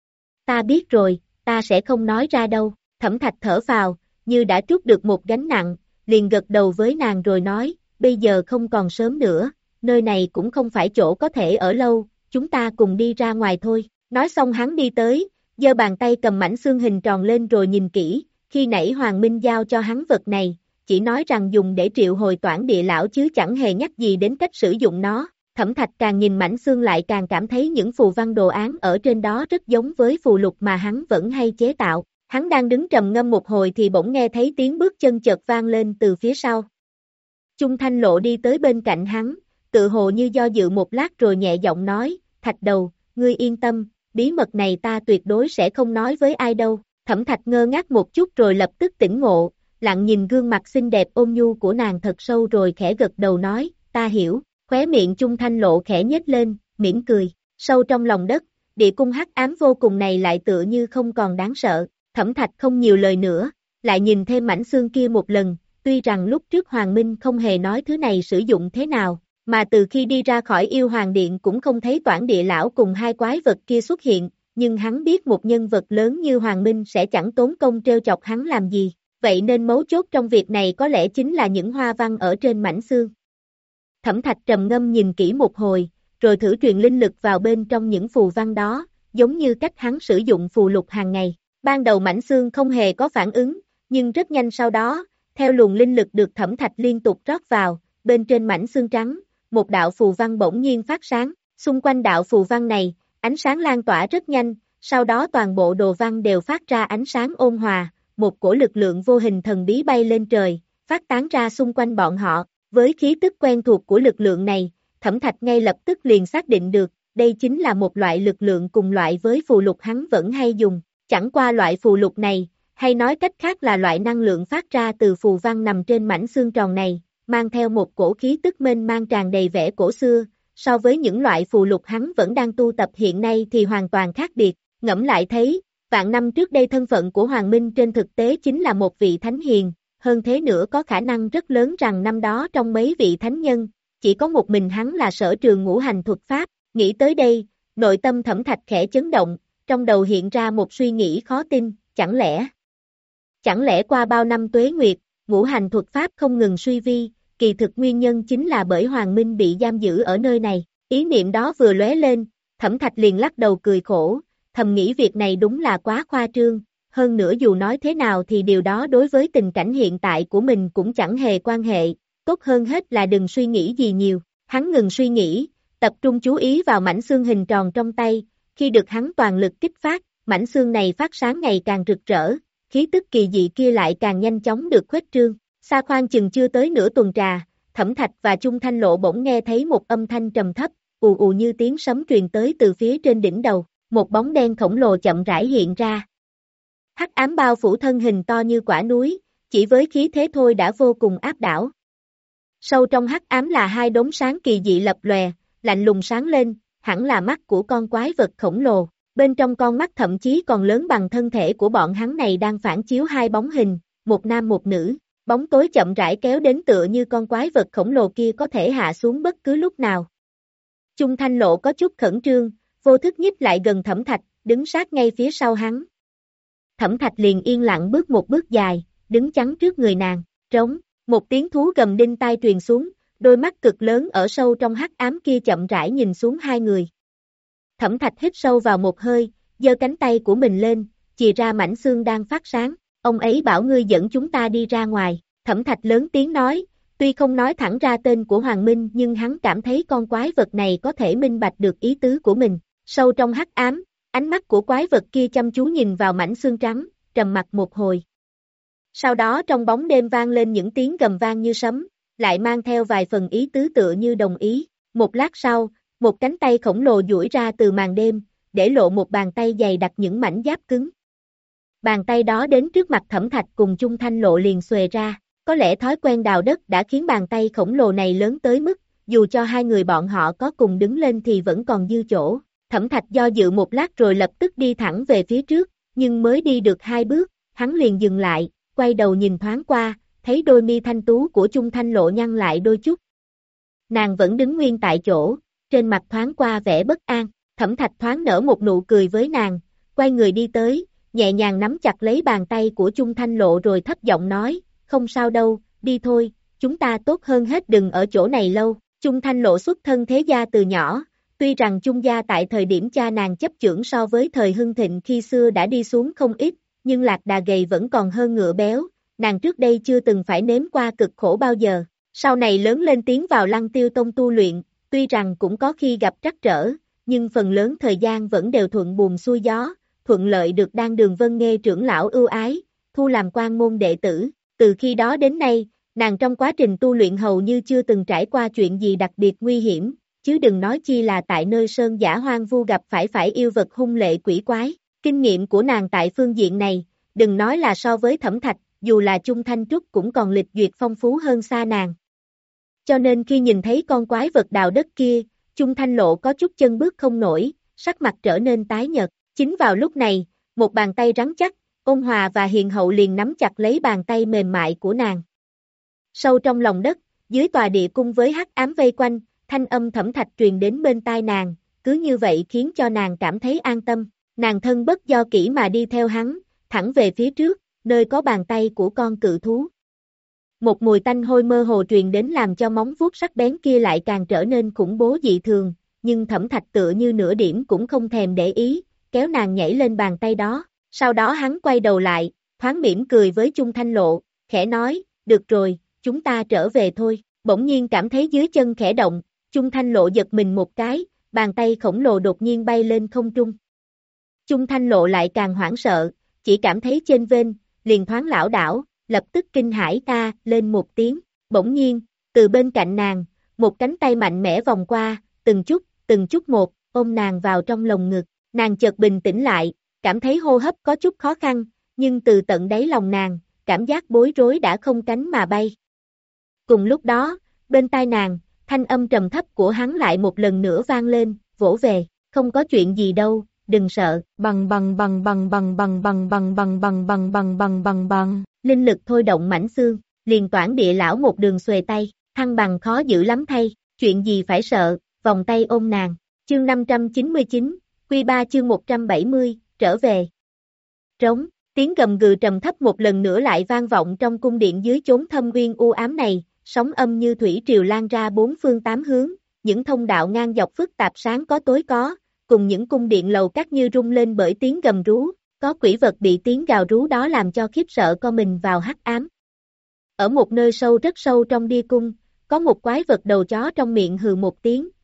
Ta biết rồi, ta sẽ không nói ra đâu. Thẩm Thạch thở phào, như đã trút được một gánh nặng, liền gật đầu với nàng rồi nói, bây giờ không còn sớm nữa, nơi này cũng không phải chỗ có thể ở lâu, chúng ta cùng đi ra ngoài thôi. Nói xong hắn đi tới, giơ bàn tay cầm mảnh xương hình tròn lên rồi nhìn kỹ, khi nãy Hoàng Minh giao cho hắn vật này, chỉ nói rằng dùng để triệu hồi Toản Địa Lão chứ chẳng hề nhắc gì đến cách sử dụng nó. Thẩm Thạch càng nhìn mảnh xương lại càng cảm thấy những phù văn đồ án ở trên đó rất giống với phù lục mà hắn vẫn hay chế tạo. Hắn đang đứng trầm ngâm một hồi thì bỗng nghe thấy tiếng bước chân chợt vang lên từ phía sau. Chung Thanh Lộ đi tới bên cạnh hắn, tự hồ như do dự một lát rồi nhẹ giọng nói, Thạch Đầu, ngươi yên tâm, bí mật này ta tuyệt đối sẽ không nói với ai đâu. Thẩm Thạch ngơ ngác một chút rồi lập tức tỉnh ngộ, lặng nhìn gương mặt xinh đẹp ôn nhu của nàng thật sâu rồi khẽ gật đầu nói, ta hiểu. Khóe miệng Chung Thanh Lộ khẽ nhếch lên, mỉm cười, sâu trong lòng đất, địa cung hắc ám vô cùng này lại tựa như không còn đáng sợ. Thẩm Thạch không nhiều lời nữa, lại nhìn thêm mảnh xương kia một lần, tuy rằng lúc trước Hoàng Minh không hề nói thứ này sử dụng thế nào, mà từ khi đi ra khỏi yêu hoàng điện cũng không thấy Toản Địa Lão cùng hai quái vật kia xuất hiện, nhưng hắn biết một nhân vật lớn như Hoàng Minh sẽ chẳng tốn công trêu chọc hắn làm gì, vậy nên mấu chốt trong việc này có lẽ chính là những hoa văn ở trên mảnh xương. Thẩm Thạch trầm ngâm nhìn kỹ một hồi, rồi thử truyền linh lực vào bên trong những phù văn đó, giống như cách hắn sử dụng phù lục hàng ngày. Ban đầu mảnh xương không hề có phản ứng, nhưng rất nhanh sau đó, theo luồng linh lực được Thẩm Thạch liên tục rót vào, bên trên mảnh xương trắng, một đạo phù văn bỗng nhiên phát sáng, xung quanh đạo phù văn này, ánh sáng lan tỏa rất nhanh, sau đó toàn bộ đồ văn đều phát ra ánh sáng ôn hòa, một cổ lực lượng vô hình thần bí bay lên trời, phát tán ra xung quanh bọn họ. Với khí tức quen thuộc của lực lượng này, Thẩm Thạch ngay lập tức liền xác định được, đây chính là một loại lực lượng cùng loại với phù lục hắn vẫn hay dùng, chẳng qua loại phù lục này, hay nói cách khác là loại năng lượng phát ra từ phù văn nằm trên mảnh xương tròn này, mang theo một cổ khí tức mênh mang tràn đầy vẻ cổ xưa, so với những loại phù lục hắn vẫn đang tu tập hiện nay thì hoàn toàn khác biệt. Ngẫm lại thấy, vạn năm trước đây thân phận của Hoàng Minh trên thực tế chính là một vị thánh hiền. Hơn thế nữa có khả năng rất lớn rằng năm đó trong mấy vị thánh nhân, chỉ có một mình hắn là sở trường ngũ hành thuật pháp. Nghĩ tới đây, nội tâm Thẩm Thạch khẽ chấn động, trong đầu hiện ra một suy nghĩ khó tin, chẳng lẽ? Chẳng lẽ qua bao năm tuế nguyệt, ngũ hành thuật pháp không ngừng suy vi, kỳ thực nguyên nhân chính là bởi Hoàng Minh bị giam giữ ở nơi này. Ý niệm đó vừa lóe lên, Thẩm Thạch liền lắc đầu cười khổ, thầm nghĩ việc này đúng là quá khoa trương. Hơn nữa dù nói thế nào thì điều đó đối với tình cảnh hiện tại của mình cũng chẳng hề quan hệ, tốt hơn hết là đừng suy nghĩ gì nhiều. Hắn ngừng suy nghĩ, tập trung chú ý vào mảnh xương hình tròn trong tay, khi được hắn toàn lực kích phát, mảnh xương này phát sáng ngày càng rực rỡ, khí tức kỳ dị kia lại càng nhanh chóng được khuếch trương. Xa khoan chừng chưa tới nửa tuần trà, Thẩm Thạch và Chung Thanh Lộ bỗng nghe thấy một âm thanh trầm thấp, ù ù như tiếng sấm truyền tới từ phía trên đỉnh đầu, một bóng đen khổng lồ chậm rãi hiện ra. Hắc ám bao phủ thân hình to như quả núi, chỉ với khí thế thôi đã vô cùng áp đảo. Sâu trong hắc ám là hai đốm sáng kỳ dị lập lòe, lạnh lùng sáng lên, hẳn là mắt của con quái vật khổng lồ. Bên trong con mắt thậm chí còn lớn bằng thân thể của bọn hắn này đang phản chiếu hai bóng hình, một nam một nữ. Bóng tối chậm rãi kéo đến tựa như con quái vật khổng lồ kia có thể hạ xuống bất cứ lúc nào. Chung Thanh Lộ có chút khẩn trương, vô thức nhích lại gần Thẩm Thạch, đứng sát ngay phía sau hắn. Thẩm Thạch liền yên lặng bước một bước dài, đứng chắn trước người nàng, trống, một tiếng thú gầm đinh tai truyền xuống, đôi mắt cực lớn ở sâu trong hắc ám kia chậm rãi nhìn xuống hai người. Thẩm Thạch hít sâu vào một hơi, giơ cánh tay của mình lên, chìa ra mảnh xương đang phát sáng, ông ấy bảo ngươi dẫn chúng ta đi ra ngoài, Thẩm Thạch lớn tiếng nói, tuy không nói thẳng ra tên của Hoàng Minh nhưng hắn cảm thấy con quái vật này có thể minh bạch được ý tứ của mình, sâu trong hắc ám, ánh mắt của quái vật kia chăm chú nhìn vào mảnh xương trắng, trầm mặc một hồi. Sau đó trong bóng đêm vang lên những tiếng gầm vang như sấm, lại mang theo vài phần ý tứ tựa như đồng ý, một lát sau, một cánh tay khổng lồ duỗi ra từ màn đêm, để lộ một bàn tay dày đặc những mảnh giáp cứng. Bàn tay đó đến trước mặt Thẩm Thạch cùng Chung Thanh Lộ liền xuề ra, có lẽ thói quen đào đất đã khiến bàn tay khổng lồ này lớn tới mức, dù cho hai người bọn họ có cùng đứng lên thì vẫn còn dư chỗ. Thẩm Thạch do dự một lát rồi lập tức đi thẳng về phía trước, nhưng mới đi được hai bước, hắn liền dừng lại, quay đầu nhìn thoáng qua, thấy đôi mi thanh tú của Chung Thanh Lộ nhăn lại đôi chút. Nàng vẫn đứng nguyên tại chỗ, trên mặt thoáng qua vẻ bất an, Thẩm Thạch thoáng nở một nụ cười với nàng, quay người đi tới, nhẹ nhàng nắm chặt lấy bàn tay của Chung Thanh Lộ rồi thấp giọng nói, không sao đâu, đi thôi, chúng ta tốt hơn hết đừng ở chỗ này lâu. Chung Thanh Lộ xuất thân thế gia từ nhỏ, tuy rằng Chung gia tại thời điểm cha nàng chấp chưởng so với thời hưng thịnh khi xưa đã đi xuống không ít, nhưng lạc đà gầy vẫn còn hơn ngựa béo, nàng trước đây chưa từng phải nếm qua cực khổ bao giờ, sau này lớn lên tiến vào Lăng Tiêu Tông tu luyện, tuy rằng cũng có khi gặp trắc trở, nhưng phần lớn thời gian vẫn đều thuận buồm xuôi gió, thuận lợi được Đan Đường Vân Nghê trưởng lão ưu ái, thu làm quan môn đệ tử, từ khi đó đến nay, nàng trong quá trình tu luyện hầu như chưa từng trải qua chuyện gì đặc biệt nguy hiểm, chứ đừng nói chi là tại nơi sơn dã hoang vu gặp phải phải yêu vật hung lệ quỷ quái. Kinh nghiệm của nàng tại phương diện này, đừng nói là so với Thẩm Thạch, dù là Chung Thanh Trúc cũng còn lịch duyệt phong phú hơn xa nàng. Cho nên khi nhìn thấy con quái vật đào đất kia, Chung Thanh Lộ có chút chân bước không nổi, sắc mặt trở nên tái nhợt. Chính vào lúc này, một bàn tay rắn chắc, ôn hòa và hiền hậu liền nắm chặt lấy bàn tay mềm mại của nàng. Sâu trong lòng đất, dưới tòa địa cung với hắc ám vây quanh, thanh âm Thẩm Thạch truyền đến bên tai nàng, cứ như vậy khiến cho nàng cảm thấy an tâm. Nàng thân bất do kỹ mà đi theo hắn, thẳng về phía trước, nơi có bàn tay của con cự thú. Một mùi tanh hôi mơ hồ truyền đến làm cho móng vuốt sắc bén kia lại càng trở nên khủng bố dị thường, nhưng Thẩm Thạch tựa như nửa điểm cũng không thèm để ý, kéo nàng nhảy lên bàn tay đó. Sau đó hắn quay đầu lại, thoáng mỉm cười với Chung Thanh Lộ, khẽ nói, được rồi, chúng ta trở về thôi. Bỗng nhiên cảm thấy dưới chân khẽ động, Chung Thanh Lộ giật mình một cái, bàn tay khổng lồ đột nhiên bay lên không trung. Chung Thanh Lộ lại càng hoảng sợ, chỉ cảm thấy trên vên, liền thoáng lảo đảo, lập tức kinh hãi ta lên một tiếng. Bỗng nhiên, từ bên cạnh nàng, một cánh tay mạnh mẽ vòng qua, từng chút, từng chút một, ôm nàng vào trong lồng ngực. Nàng chợt bình tĩnh lại, cảm thấy hô hấp có chút khó khăn, nhưng từ tận đáy lòng nàng, cảm giác bối rối đã không cánh mà bay. Cùng lúc đó, bên tai nàng, thanh âm trầm thấp của hắn lại một lần nữa vang lên, vỗ về, không có chuyện gì đâu, đừng sợ, bằng bằng bằng bằng bằng bằng bằng bằng bằng bằng bằng bằng bằng bằng bằng, linh lực thôi động mảnh xương, liền toản địa lão một đường xuề tay, thăng bằng khó giữ lắm thay, chuyện gì phải sợ, vòng tay ôm nàng, chương năm trăm chín mươi chín, Quy ba chương một trăm bảy mươi, trở về. Trống, tiếng gầm gừ trầm thấp một lần nữa lại vang vọng trong cung điện dưới chốn thâm uyên u ám này, sóng âm như thủy triều lan ra bốn phương tám hướng, những thông đạo ngang dọc phức tạp sáng có tối có, cùng những cung điện lầu các như rung lên bởi tiếng gầm rú, có quỷ vật bị tiếng gào rú đó làm cho khiếp sợ co mình vào hắc ám. Ở một nơi sâu rất sâu trong địa cung, có một quái vật đầu chó trong miệng hừ một tiếng,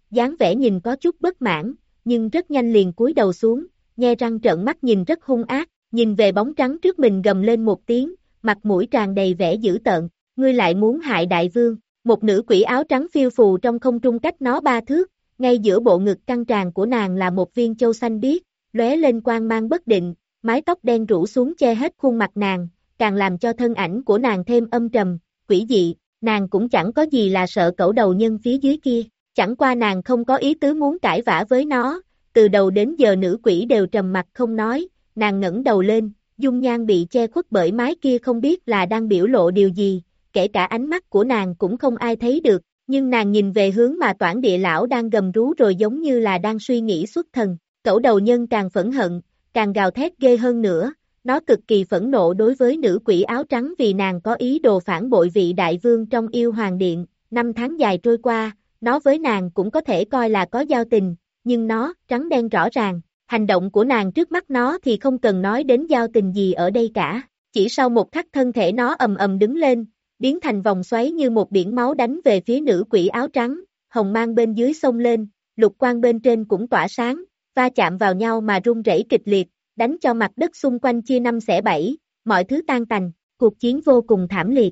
dáng vẻ nhìn có chút bất mãn, nhưng rất nhanh liền cúi đầu xuống, nhe răng trợn mắt nhìn rất hung ác, nhìn về bóng trắng trước mình gầm lên một tiếng, mặt mũi tràn đầy vẻ dữ tợn, ngươi lại muốn hại đại vương, một nữ quỷ áo trắng phiêu phù trong không trung cách nó ba thước, ngay giữa bộ ngực căng tràn của nàng là một viên châu xanh biếc, lóe lên quang mang bất định, mái tóc đen rủ xuống che hết khuôn mặt nàng, càng làm cho thân ảnh của nàng thêm âm trầm, quỷ dị, nàng cũng chẳng có gì là sợ cẩu đầu nhân phía dưới kia, chẳng qua nàng không có ý tứ muốn cãi vã với nó, từ đầu đến giờ nữ quỷ đều trầm mặt không nói, nàng ngẩng đầu lên, dung nhan bị che khuất bởi mái kia không biết là đang biểu lộ điều gì, kể cả ánh mắt của nàng cũng không ai thấy được, nhưng nàng nhìn về hướng mà Toản Địa Lão đang gầm rú rồi giống như là đang suy nghĩ xuất thần, cẩu đầu nhân càng phẫn hận, càng gào thét ghê hơn nữa, nó cực kỳ phẫn nộ đối với nữ quỷ áo trắng vì nàng có ý đồ phản bội vị đại vương trong Yêu Hoàng Điện, năm tháng dài trôi qua, nó với nàng cũng có thể coi là có giao tình, nhưng nó, trắng đen rõ ràng, hành động của nàng trước mắt nó thì không cần nói đến giao tình gì ở đây cả, chỉ sau một khắc thân thể nó ầm ầm đứng lên, biến thành vòng xoáy như một biển máu đánh về phía nữ quỷ áo trắng, hồng mang bên dưới xông lên, lục quang bên trên cũng tỏa sáng, va chạm vào nhau mà rung rẩy kịch liệt, đánh cho mặt đất xung quanh chia năm xẻ bảy, mọi thứ tan tành, cuộc chiến vô cùng thảm liệt.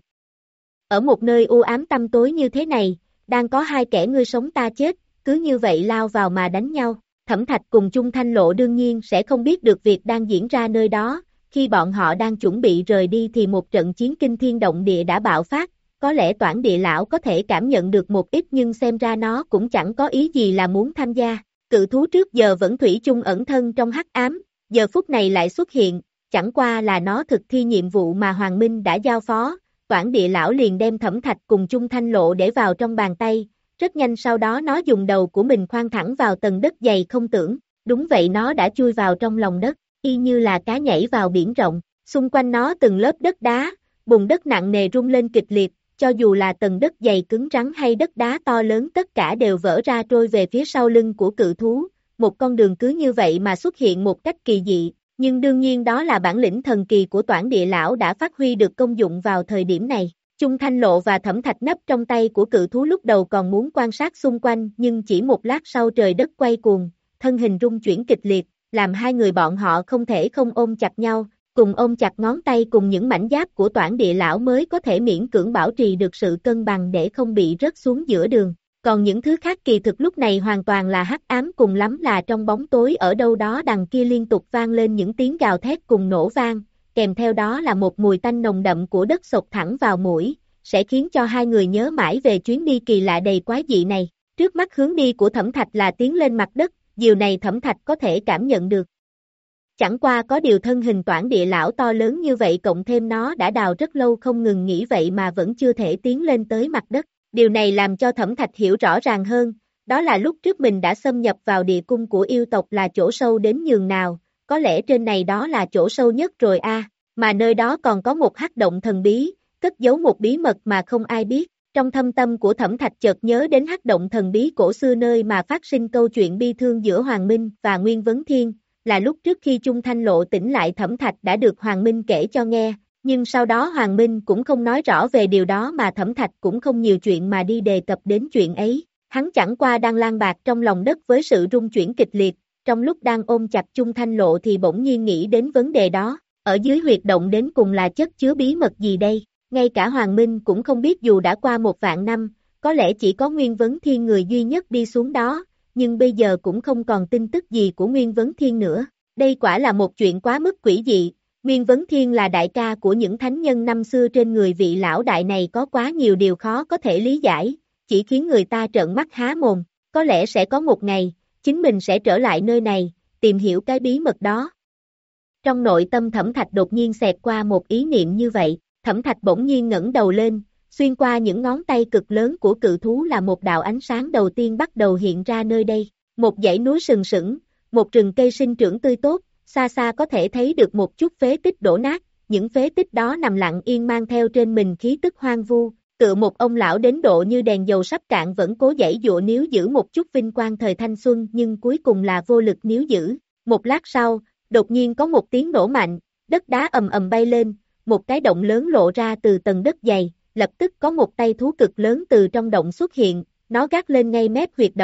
Ở một nơi u ám tăm tối như thế này, đang có hai kẻ ngươi sống ta chết, cứ như vậy lao vào mà đánh nhau, Thẩm Thạch cùng Chung Thanh Lộ đương nhiên sẽ không biết được việc đang diễn ra nơi đó, khi bọn họ đang chuẩn bị rời đi thì một trận chiến kinh thiên động địa đã bạo phát, có lẽ Toản Địa Lão có thể cảm nhận được một ít nhưng xem ra nó cũng chẳng có ý gì là muốn tham gia, cự thú trước giờ vẫn thủy chung ẩn thân trong hắc ám, giờ phút này lại xuất hiện, chẳng qua là nó thực thi nhiệm vụ mà Hoàng Minh đã giao phó, Toản Địa Lão liền đem Thẩm Thạch cùng Chung Thanh Lộ để vào trong bàn tay, rất nhanh sau đó nó dùng đầu của mình khoan thẳng vào tầng đất dày không tưởng, đúng vậy nó đã chui vào trong lòng đất, y như là cá nhảy vào biển rộng, xung quanh nó từng lớp đất đá, bùn đất nặng nề rung lên kịch liệt, cho dù là tầng đất dày cứng rắn hay đất đá to lớn tất cả đều vỡ ra trôi về phía sau lưng của cự thú, một con đường cứ như vậy mà xuất hiện một cách kỳ dị, nhưng đương nhiên đó là bản lĩnh thần kỳ của Toản Địa Lão đã phát huy được công dụng vào thời điểm này. Chung Thanh Lộ và Thẩm Thạch nấp trong tay của cự thú lúc đầu còn muốn quan sát xung quanh nhưng chỉ một lát sau trời đất quay cuồng, thân hình rung chuyển kịch liệt, làm hai người bọn họ không thể không ôm chặt nhau, cùng ôm chặt ngón tay cùng những mảnh giáp của Toản Địa Lão mới có thể miễn cưỡng bảo trì được sự cân bằng để không bị rớt xuống giữa đường. Còn những thứ khác kỳ thực lúc này hoàn toàn là hắc ám, cùng lắm là trong bóng tối ở đâu đó đằng kia liên tục vang lên những tiếng gào thét cùng nổ vang, kèm theo đó là một mùi tanh nồng đậm của đất sộc thẳng vào mũi, sẽ khiến cho hai người nhớ mãi về chuyến đi kỳ lạ đầy quái dị này. Trước mắt hướng đi của Thẩm Thạch là tiến lên mặt đất, điều này Thẩm Thạch có thể cảm nhận được. Chẳng qua có điều thân hình Toản Địa Lão to lớn như vậy cộng thêm nó đã đào rất lâu không ngừng nghỉ vậy mà vẫn chưa thể tiến lên tới mặt đất. Điều này làm cho Thẩm Thạch hiểu rõ ràng hơn, đó là lúc trước mình đã xâm nhập vào địa cung của yêu tộc là chỗ sâu đến nhường nào, có lẽ trên này đó là chỗ sâu nhất rồi a, à, mà nơi đó còn có một hắc động thần bí, cất giấu một bí mật mà không ai biết. Trong thâm tâm của Thẩm Thạch chợt nhớ đến hắc động thần bí cổ xưa nơi mà phát sinh câu chuyện bi thương giữa Hoàng Minh và Nguyên Vấn Thiên, là lúc trước khi Chung Thanh Lộ tỉnh lại Thẩm Thạch đã được Hoàng Minh kể cho nghe, nhưng sau đó Hoàng Minh cũng không nói rõ về điều đó mà Thẩm Thạch cũng không nhiều chuyện mà đi đề cập đến chuyện ấy, hắn chẳng qua đang lang bạc trong lòng đất với sự rung chuyển kịch liệt, trong lúc đang ôm chặt Chung Thanh Lộ thì bỗng nhiên nghĩ đến vấn đề đó, ở dưới huyệt động đến cùng là chất chứa bí mật gì đây? Ngay cả Hoàng Minh cũng không biết, dù đã qua một vạn năm, có lẽ chỉ có Nguyên Vấn Thiên người duy nhất đi xuống đó, nhưng bây giờ cũng không còn tin tức gì của Nguyên Vấn Thiên nữa. Đây quả là một chuyện quá mức quỷ dị. Nguyên Vấn Thiên là đại ca của những thánh nhân năm xưa, trên người vị lão đại này có quá nhiều điều khó có thể lý giải, chỉ khiến người ta trợn mắt há mồm. Có lẽ sẽ có một ngày, chính mình sẽ trở lại nơi này, tìm hiểu cái bí mật đó. Trong nội tâm Thẩm Thạch đột nhiên xẹt qua một ý niệm như vậy. Thẩm Thạch bỗng nhiên ngẩng đầu lên, xuyên qua những ngón tay cực lớn của cự thú là một đạo ánh sáng đầu tiên bắt đầu hiện ra nơi đây. Một dãy núi sừng sững, một rừng cây sinh trưởng tươi tốt, xa xa có thể thấy được một chút phế tích đổ nát, những phế tích đó nằm lặng yên mang theo trên mình khí tức hoang vu, tựa một ông lão đến độ như đèn dầu sắp cạn vẫn cố giãy giụa níu giữ một chút vinh quang thời thanh xuân nhưng cuối cùng là vô lực níu giữ. Một lát sau, đột nhiên có một tiếng nổ mạnh, đất đá ầm ầm bay lên, một cái động lớn lộ ra từ tầng đất dày, lập tức có một tay thú cực lớn từ trong động xuất hiện, nó gác lên ngay mép huyệt động,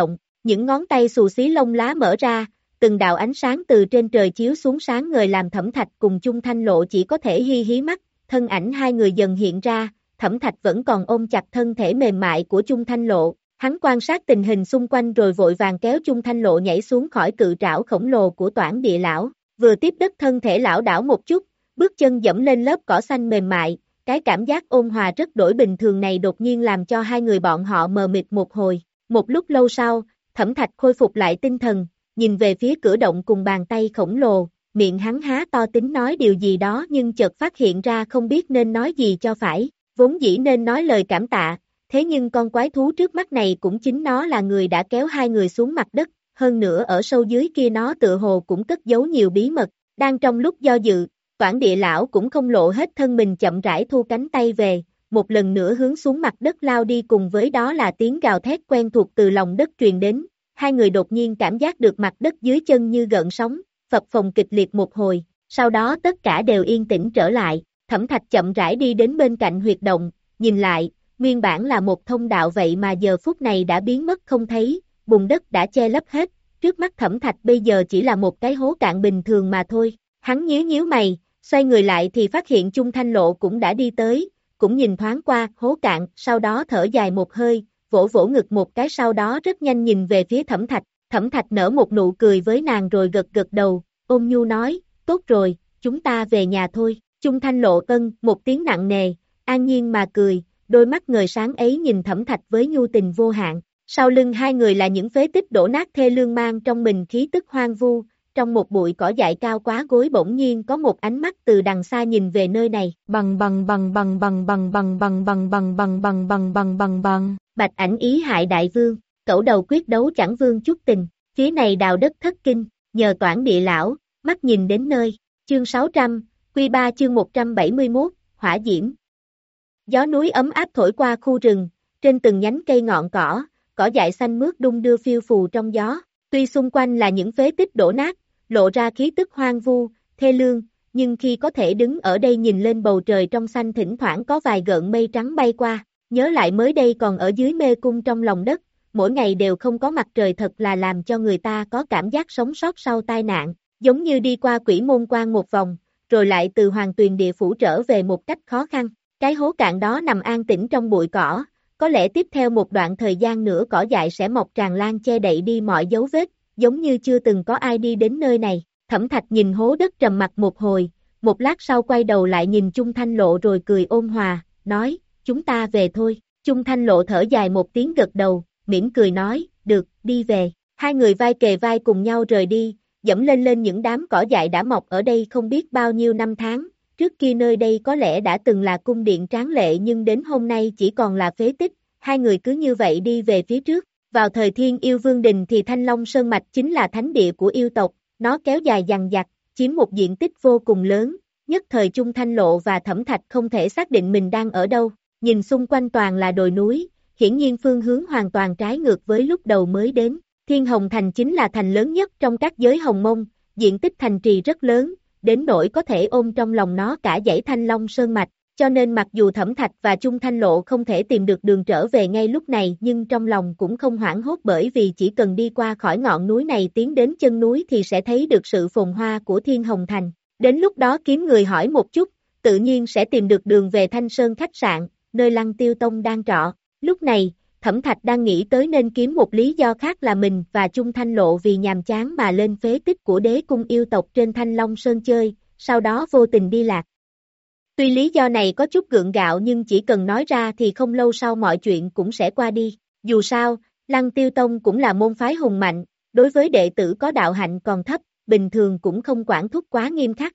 Những ngón tay xù xí lông lá mở ra, từng đạo ánh sáng từ trên trời chiếu xuống sáng ngời làm Thẩm Thạch cùng Chung Thanh Lộ chỉ có thể hi hí mắt, thân ảnh hai người dần hiện ra, Thẩm Thạch vẫn còn ôm chặt thân thể mềm mại của Chung Thanh Lộ, hắn quan sát tình hình xung quanh rồi vội vàng kéo Chung Thanh Lộ nhảy xuống khỏi cự trảo khổng lồ của Toản Địa Lão, vừa tiếp đất thân thể lão đảo một chút, bước chân dẫm lên lớp cỏ xanh mềm mại, cái cảm giác ôn hòa rất đổi bình thường này đột nhiên làm cho hai người bọn họ mờ mịt một hồi, một lúc lâu sau, Thẩm Thạch khôi phục lại tinh thần, nhìn về phía cửa động cùng bàn tay khổng lồ, miệng hắn há to tính nói điều gì đó nhưng chợt phát hiện ra không biết nên nói gì cho phải, vốn dĩ nên nói lời cảm tạ, thế nhưng con quái thú trước mắt này cũng chính nó là người đã kéo hai người xuống mặt đất, hơn nữa ở sâu dưới kia nó tựa hồ cũng cất giấu nhiều bí mật, đang trong lúc do dự, Toản Địa Lão cũng không lộ hết thân mình chậm rãi thu cánh tay về, một lần nữa hướng xuống mặt đất lao đi cùng với đó là tiếng gào thét quen thuộc từ lòng đất truyền đến, hai người đột nhiên cảm giác được mặt đất dưới chân như gợn sóng, phập phồng kịch liệt một hồi, sau đó tất cả đều yên tĩnh trở lại, Thẩm Thạch chậm rãi đi đến bên cạnh huyệt động, nhìn lại, nguyên bản là một thông đạo vậy mà giờ phút này đã biến mất không thấy, bùn đất đã che lấp hết, trước mắt Thẩm Thạch bây giờ chỉ là một cái hố cạn bình thường mà thôi, hắn nhíu nhíu mày, xoay người lại thì phát hiện Chung Thanh Lộ cũng đã đi tới, cũng nhìn thoáng qua hố cạn, sau đó thở dài một hơi, vỗ vỗ ngực một cái sau đó rất nhanh nhìn về phía Thẩm Thạch, Thẩm Thạch nở một nụ cười với nàng rồi gật gật đầu, ôn nhu nói, tốt rồi, chúng ta về nhà thôi, Chung Thanh Lộ ân, một tiếng nặng nề, an nhiên mà cười, đôi mắt ngời sáng ấy nhìn Thẩm Thạch với nhu tình vô hạn, sau lưng hai người là những phế tích đổ nát thê lương mang trong mình khí tức hoang vu, trong một bụi cỏ dại cao quá gối bỗng nhiên có một ánh mắt từ đằng xa nhìn về nơi này, bằng bằng bằng bằng bằng bằng bằng bằng bằng bằng bằng bằng bằng bằng bằng bằng, Bạch Ảnh ý hại đại vương, cẩu đầu quyết đấu chẳng vương chút tình, phía này đào đất thất kinh, nhờ Toản Địa Lão, mắt nhìn đến nơi, chương sáu trăm, quy ba chương một trăm bảy mươi mốt, hỏa diễm. Gió núi ấm áp thổi qua khu rừng, trên từng nhánh cây ngọn cỏ, cỏ dại xanh mướt đung đưa phiêu phù trong gió, tuy xung quanh là những phế tích đổ nát, lộ ra khí tức hoang vu, thê lương, nhưng khi có thể đứng ở đây nhìn lên bầu trời trong xanh thỉnh thoảng có vài gợn mây trắng bay qua, nhớ lại mới đây còn ở dưới mê cung trong lòng đất, mỗi ngày đều không có mặt trời thật là làm cho người ta có cảm giác sống sót sau tai nạn, giống như đi qua quỷ môn quan một vòng, rồi lại từ hoàng tuyền địa phủ trở về một cách khó khăn, cái hố cạn đó nằm an tĩnh trong bụi cỏ, có lẽ tiếp theo một đoạn thời gian nữa cỏ dại sẽ mọc tràn lan che đậy đi mọi dấu vết, giống như chưa từng có ai đi đến nơi này, Thẩm Thạch nhìn hố đất trầm mặc một hồi, một lát sau quay đầu lại nhìn Chung Thanh Lộ rồi cười ôn hòa, nói, chúng ta về thôi, Chung Thanh Lộ thở dài một tiếng gật đầu, mỉm cười nói, được, đi về, hai người vai kề vai cùng nhau rời đi, dẫm lên lên những đám cỏ dại đã mọc ở đây không biết bao nhiêu năm tháng, trước kia nơi đây có lẽ đã từng là cung điện tráng lệ nhưng đến hôm nay chỉ còn là phế tích, hai người cứ như vậy đi về phía trước. Vào thời Thiên Yêu Vương Đình thì Thanh Long Sơn Mạch chính là thánh địa của yêu tộc, nó kéo dài dằng dặc, chiếm một diện tích vô cùng lớn, nhất thời Chung Thanh Lộ và Thẩm Thạch không thể xác định mình đang ở đâu, nhìn xung quanh toàn là đồi núi, hiển nhiên phương hướng hoàn toàn trái ngược với lúc đầu mới đến, Thiên Hồng Thành chính là thành lớn nhất trong các giới Hồng Mông, diện tích thành trì rất lớn, đến nỗi có thể ôm trong lòng nó cả dãy Thanh Long Sơn Mạch. Cho nên mặc dù Thẩm Thạch và Chung Thanh Lộ không thể tìm được đường trở về ngay lúc này nhưng trong lòng cũng không hoảng hốt bởi vì chỉ cần đi qua khỏi ngọn núi này tiến đến chân núi thì sẽ thấy được sự phồn hoa của Thiên Hồng Thành. Đến lúc đó kiếm người hỏi một chút, tự nhiên sẽ tìm được đường về Thanh Sơn khách sạn, nơi Lăng Tiêu Tông đang trọ. Lúc này, Thẩm Thạch đang nghĩ tới nên kiếm một lý do khác là mình và Chung Thanh Lộ vì nhàm chán mà lên phế tích của đế cung yêu tộc trên Thanh Long Sơn chơi, sau đó vô tình đi lạc. Tuy lý do này có chút gượng gạo nhưng chỉ cần nói ra thì không lâu sau mọi chuyện cũng sẽ qua đi. Dù sao, Lăng Tiêu Tông cũng là môn phái hùng mạnh, đối với đệ tử có đạo hạnh còn thấp, bình thường cũng không quản thúc quá nghiêm khắc.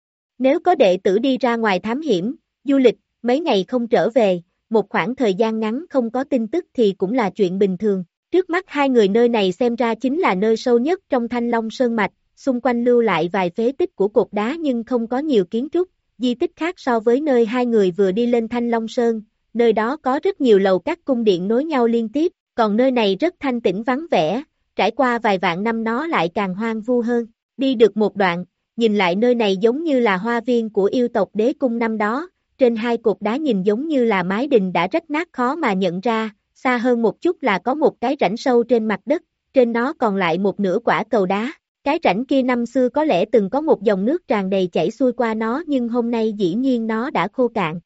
Nếu có đệ tử đi ra ngoài thám hiểm, du lịch, mấy ngày không trở về, một khoảng thời gian ngắn không có tin tức thì cũng là chuyện bình thường. Trước mắt hai người nơi này xem ra chính là nơi sâu nhất trong Thanh Long Sơn Mạch, xung quanh lưu lại vài phế tích của cột đá nhưng không có nhiều kiến trúc. Di tích khác so với nơi hai người vừa đi lên Thanh Long Sơn, nơi đó có rất nhiều lầu các cung điện nối nhau liên tiếp, còn nơi này rất thanh tĩnh vắng vẻ, trải qua vài vạn năm nó lại càng hoang vu hơn. Đi được một đoạn, nhìn lại nơi này giống như là hoa viên của yêu tộc đế cung năm đó, trên hai cột đá nhìn giống như là mái đình đã rách nát khó mà nhận ra, xa hơn một chút là có một cái rãnh sâu trên mặt đất, trên nó còn lại một nửa quả cầu đá. Cái rãnh kia năm xưa có lẽ từng có một dòng nước tràn đầy chảy xuôi qua nó nhưng hôm nay dĩ nhiên nó đã khô cạn.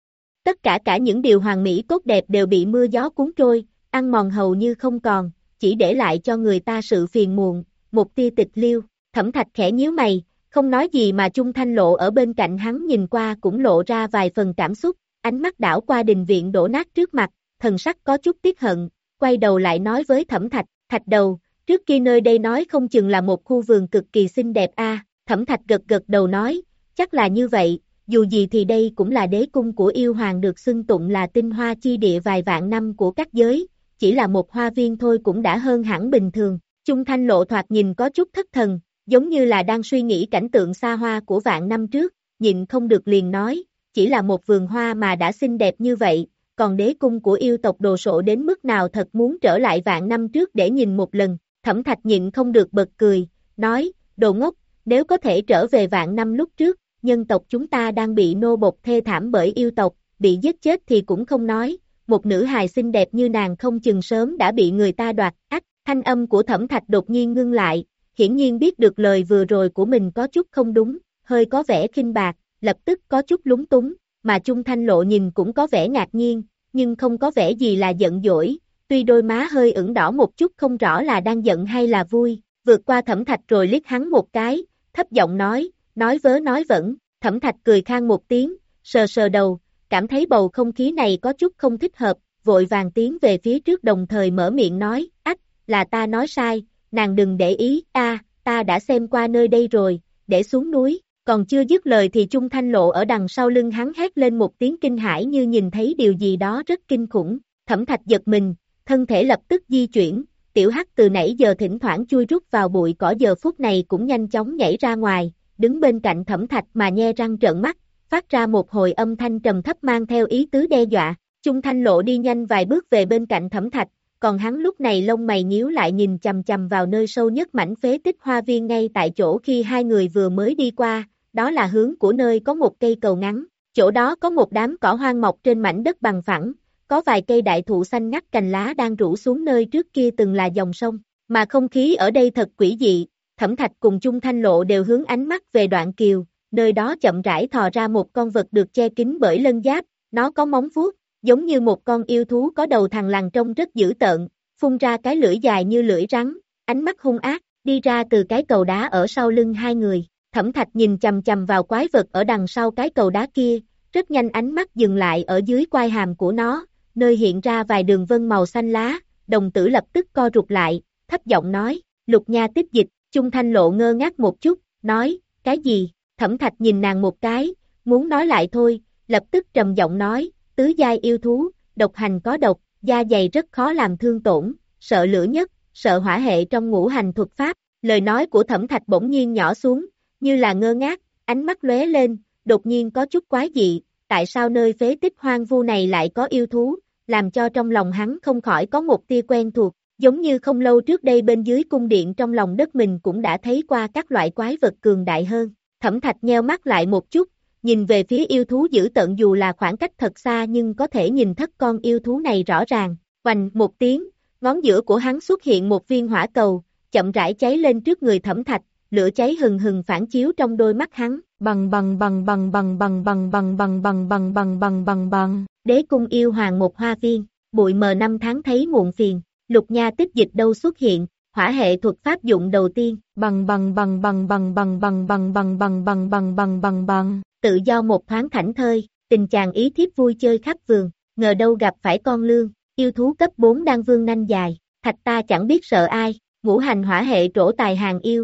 Tất cả cả những điều hoàn mỹ tốt đẹp đều bị mưa gió cuốn trôi, ăn mòn hầu như không còn, chỉ để lại cho người ta sự phiền muộn, một tia tịch liêu. Thẩm Thạch khẽ nhíu mày, không nói gì mà Chung Thanh Lộ ở bên cạnh hắn nhìn qua cũng lộ ra vài phần cảm xúc, ánh mắt đảo qua đình viện đổ nát trước mặt, thần sắc có chút tiếc hận, quay đầu lại nói với Thẩm Thạch, Thạch đầu, trước kia nơi đây nói không chừng là một khu vườn cực kỳ xinh đẹp a. À, Thẩm Thạch gật gật đầu nói, chắc là như vậy, dù gì thì đây cũng là đế cung của yêu hoàng được xưng tụng là tinh hoa chi địa vài vạn năm của các giới, chỉ là một hoa viên thôi cũng đã hơn hẳn bình thường. Chung Thanh Lộ thoạt nhìn có chút thất thần, giống như là đang suy nghĩ cảnh tượng xa hoa của vạn năm trước, nhịn không được liền nói, chỉ là một vườn hoa mà đã xinh đẹp như vậy, còn đế cung của yêu tộc đồ sộ đến mức nào thật muốn trở lại vạn năm trước để nhìn một lần. Thẩm Thạch nhịn không được bật cười, nói, đồ ngốc, nếu có thể trở về vạn năm lúc trước, nhân tộc chúng ta đang bị nô bộc thê thảm bởi yêu tộc, bị giết chết thì cũng không nói, một nữ hài xinh đẹp như nàng không chừng sớm đã bị người ta đoạt. Ách, thanh âm của Thẩm Thạch đột nhiên ngưng lại, hiển nhiên biết được lời vừa rồi của mình có chút không đúng, hơi có vẻ khinh bạc, lập tức có chút lúng túng, mà Chung Thanh Lộ nhìn cũng có vẻ ngạc nhiên, nhưng không có vẻ gì là giận dỗi, tuy đôi má hơi ửng đỏ một chút không rõ là đang giận hay là vui, vượt qua Thẩm Thạch rồi liếc hắn một cái, thấp giọng nói, nói vớ nói vẩn. Thẩm Thạch cười khang một tiếng, sờ sờ đầu, cảm thấy bầu không khí này có chút không thích hợp, vội vàng tiến về phía trước đồng thời mở miệng nói, ách, là ta nói sai, nàng đừng để ý, a, ta đã xem qua nơi đây rồi, để xuống núi. Còn chưa dứt lời thì Chung Thanh Lộ ở đằng sau lưng hắn hét lên một tiếng kinh hãi như nhìn thấy điều gì đó rất kinh khủng. Thẩm Thạch giật mình, thân thể lập tức di chuyển, tiểu hắc từ nãy giờ thỉnh thoảng chui rút vào bụi cỏ giờ phút này cũng nhanh chóng nhảy ra ngoài, đứng bên cạnh Thẩm Thạch mà nhe răng trợn mắt, phát ra một hồi âm thanh trầm thấp mang theo ý tứ đe dọa. Chung Thanh Lộ đi nhanh vài bước về bên cạnh Thẩm Thạch, còn hắn lúc này lông mày nhíu lại nhìn chằm chằm vào nơi sâu nhất mảnh phế tích hoa viên ngay tại chỗ khi hai người vừa mới đi qua, đó là hướng của nơi có một cây cầu ngắn, chỗ đó có một đám cỏ hoang mọc trên mảnh đất bằng phẳng, có vài cây đại thụ xanh ngắt cành lá đang rủ xuống nơi trước kia từng là dòng sông, mà không khí ở đây thật quỷ dị. Thẩm Thạch cùng Chung Thanh Lộ đều hướng ánh mắt về đoạn kiều, nơi đó chậm rãi thò ra một con vật được che kín bởi lân giáp, nó có móng vuốt, giống như một con yêu thú có đầu thằn lằn trông rất dữ tợn, phun ra cái lưỡi dài như lưỡi rắn, ánh mắt hung ác, đi ra từ cái cầu đá ở sau lưng hai người. Thẩm Thạch nhìn chằm chằm vào quái vật ở đằng sau cái cầu đá kia, rất nhanh ánh mắt dừng lại ở dưới quai hàm của nó, nơi hiện ra vài đường vân màu xanh lá, đồng tử lập tức co rụt lại, thấp giọng nói, Lục Nha tích dịch. Chung Thanh Lộ ngơ ngác một chút, nói, cái gì? Thẩm Thạch nhìn nàng một cái, muốn nói lại thôi, lập tức trầm giọng nói, tứ giai yêu thú, độc hành có độc, da dày rất khó làm thương tổn, sợ lửa nhất, sợ hỏa hệ trong ngũ hành thuật pháp. Lời nói của Thẩm Thạch bỗng nhiên nhỏ xuống, như là ngơ ngác, ánh mắt lóe lên, đột nhiên có chút quái dị, tại sao nơi phế tích hoang vu này lại có yêu thú, làm cho trong lòng hắn không khỏi có một tia quen thuộc. Giống như không lâu trước đây bên dưới cung điện trong lòng đất mình cũng đã thấy qua các loại quái vật cường đại hơn. Thẩm Thạch nheo mắt lại một chút, nhìn về phía yêu thú dữ tợn dù là khoảng cách thật xa nhưng có thể nhìn thất con yêu thú này rõ ràng. Oành một tiếng, ngón giữa của hắn xuất hiện một viên hỏa cầu, chậm rãi cháy lên trước người Thẩm Thạch, lửa cháy hừng hừng phản chiếu trong đôi mắt hắn. Bằng bằng bằng bằng bằng bằng bằng bằng bằng bằng bằng bằng bằng bằng bằng. Đế cung yêu hoàng một hoa viên, bụi mờ năm tháng thấy muộn phiền. Lục Nha tích dịch đâu xuất hiện, hỏa hệ thuật pháp dụng đầu tiên, bằng bằng bằng bằng bằng bằng bằng bằng bằng bằng bằng bằng bằng bằng bằng, tự do một thoáng thảnh thơi, tình chàng ý thiếp vui chơi khắp vườn, ngờ đâu gặp phải con lương, yêu thú cấp bốn đang vương nanh dài, Thạch ta chẳng biết sợ ai, ngũ hành hỏa hệ trổ tài hàng yêu.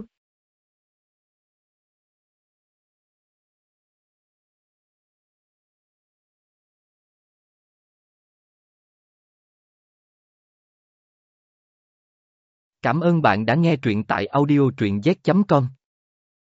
Cảm ơn bạn đã nghe truyện tại audio truyện z chấm com.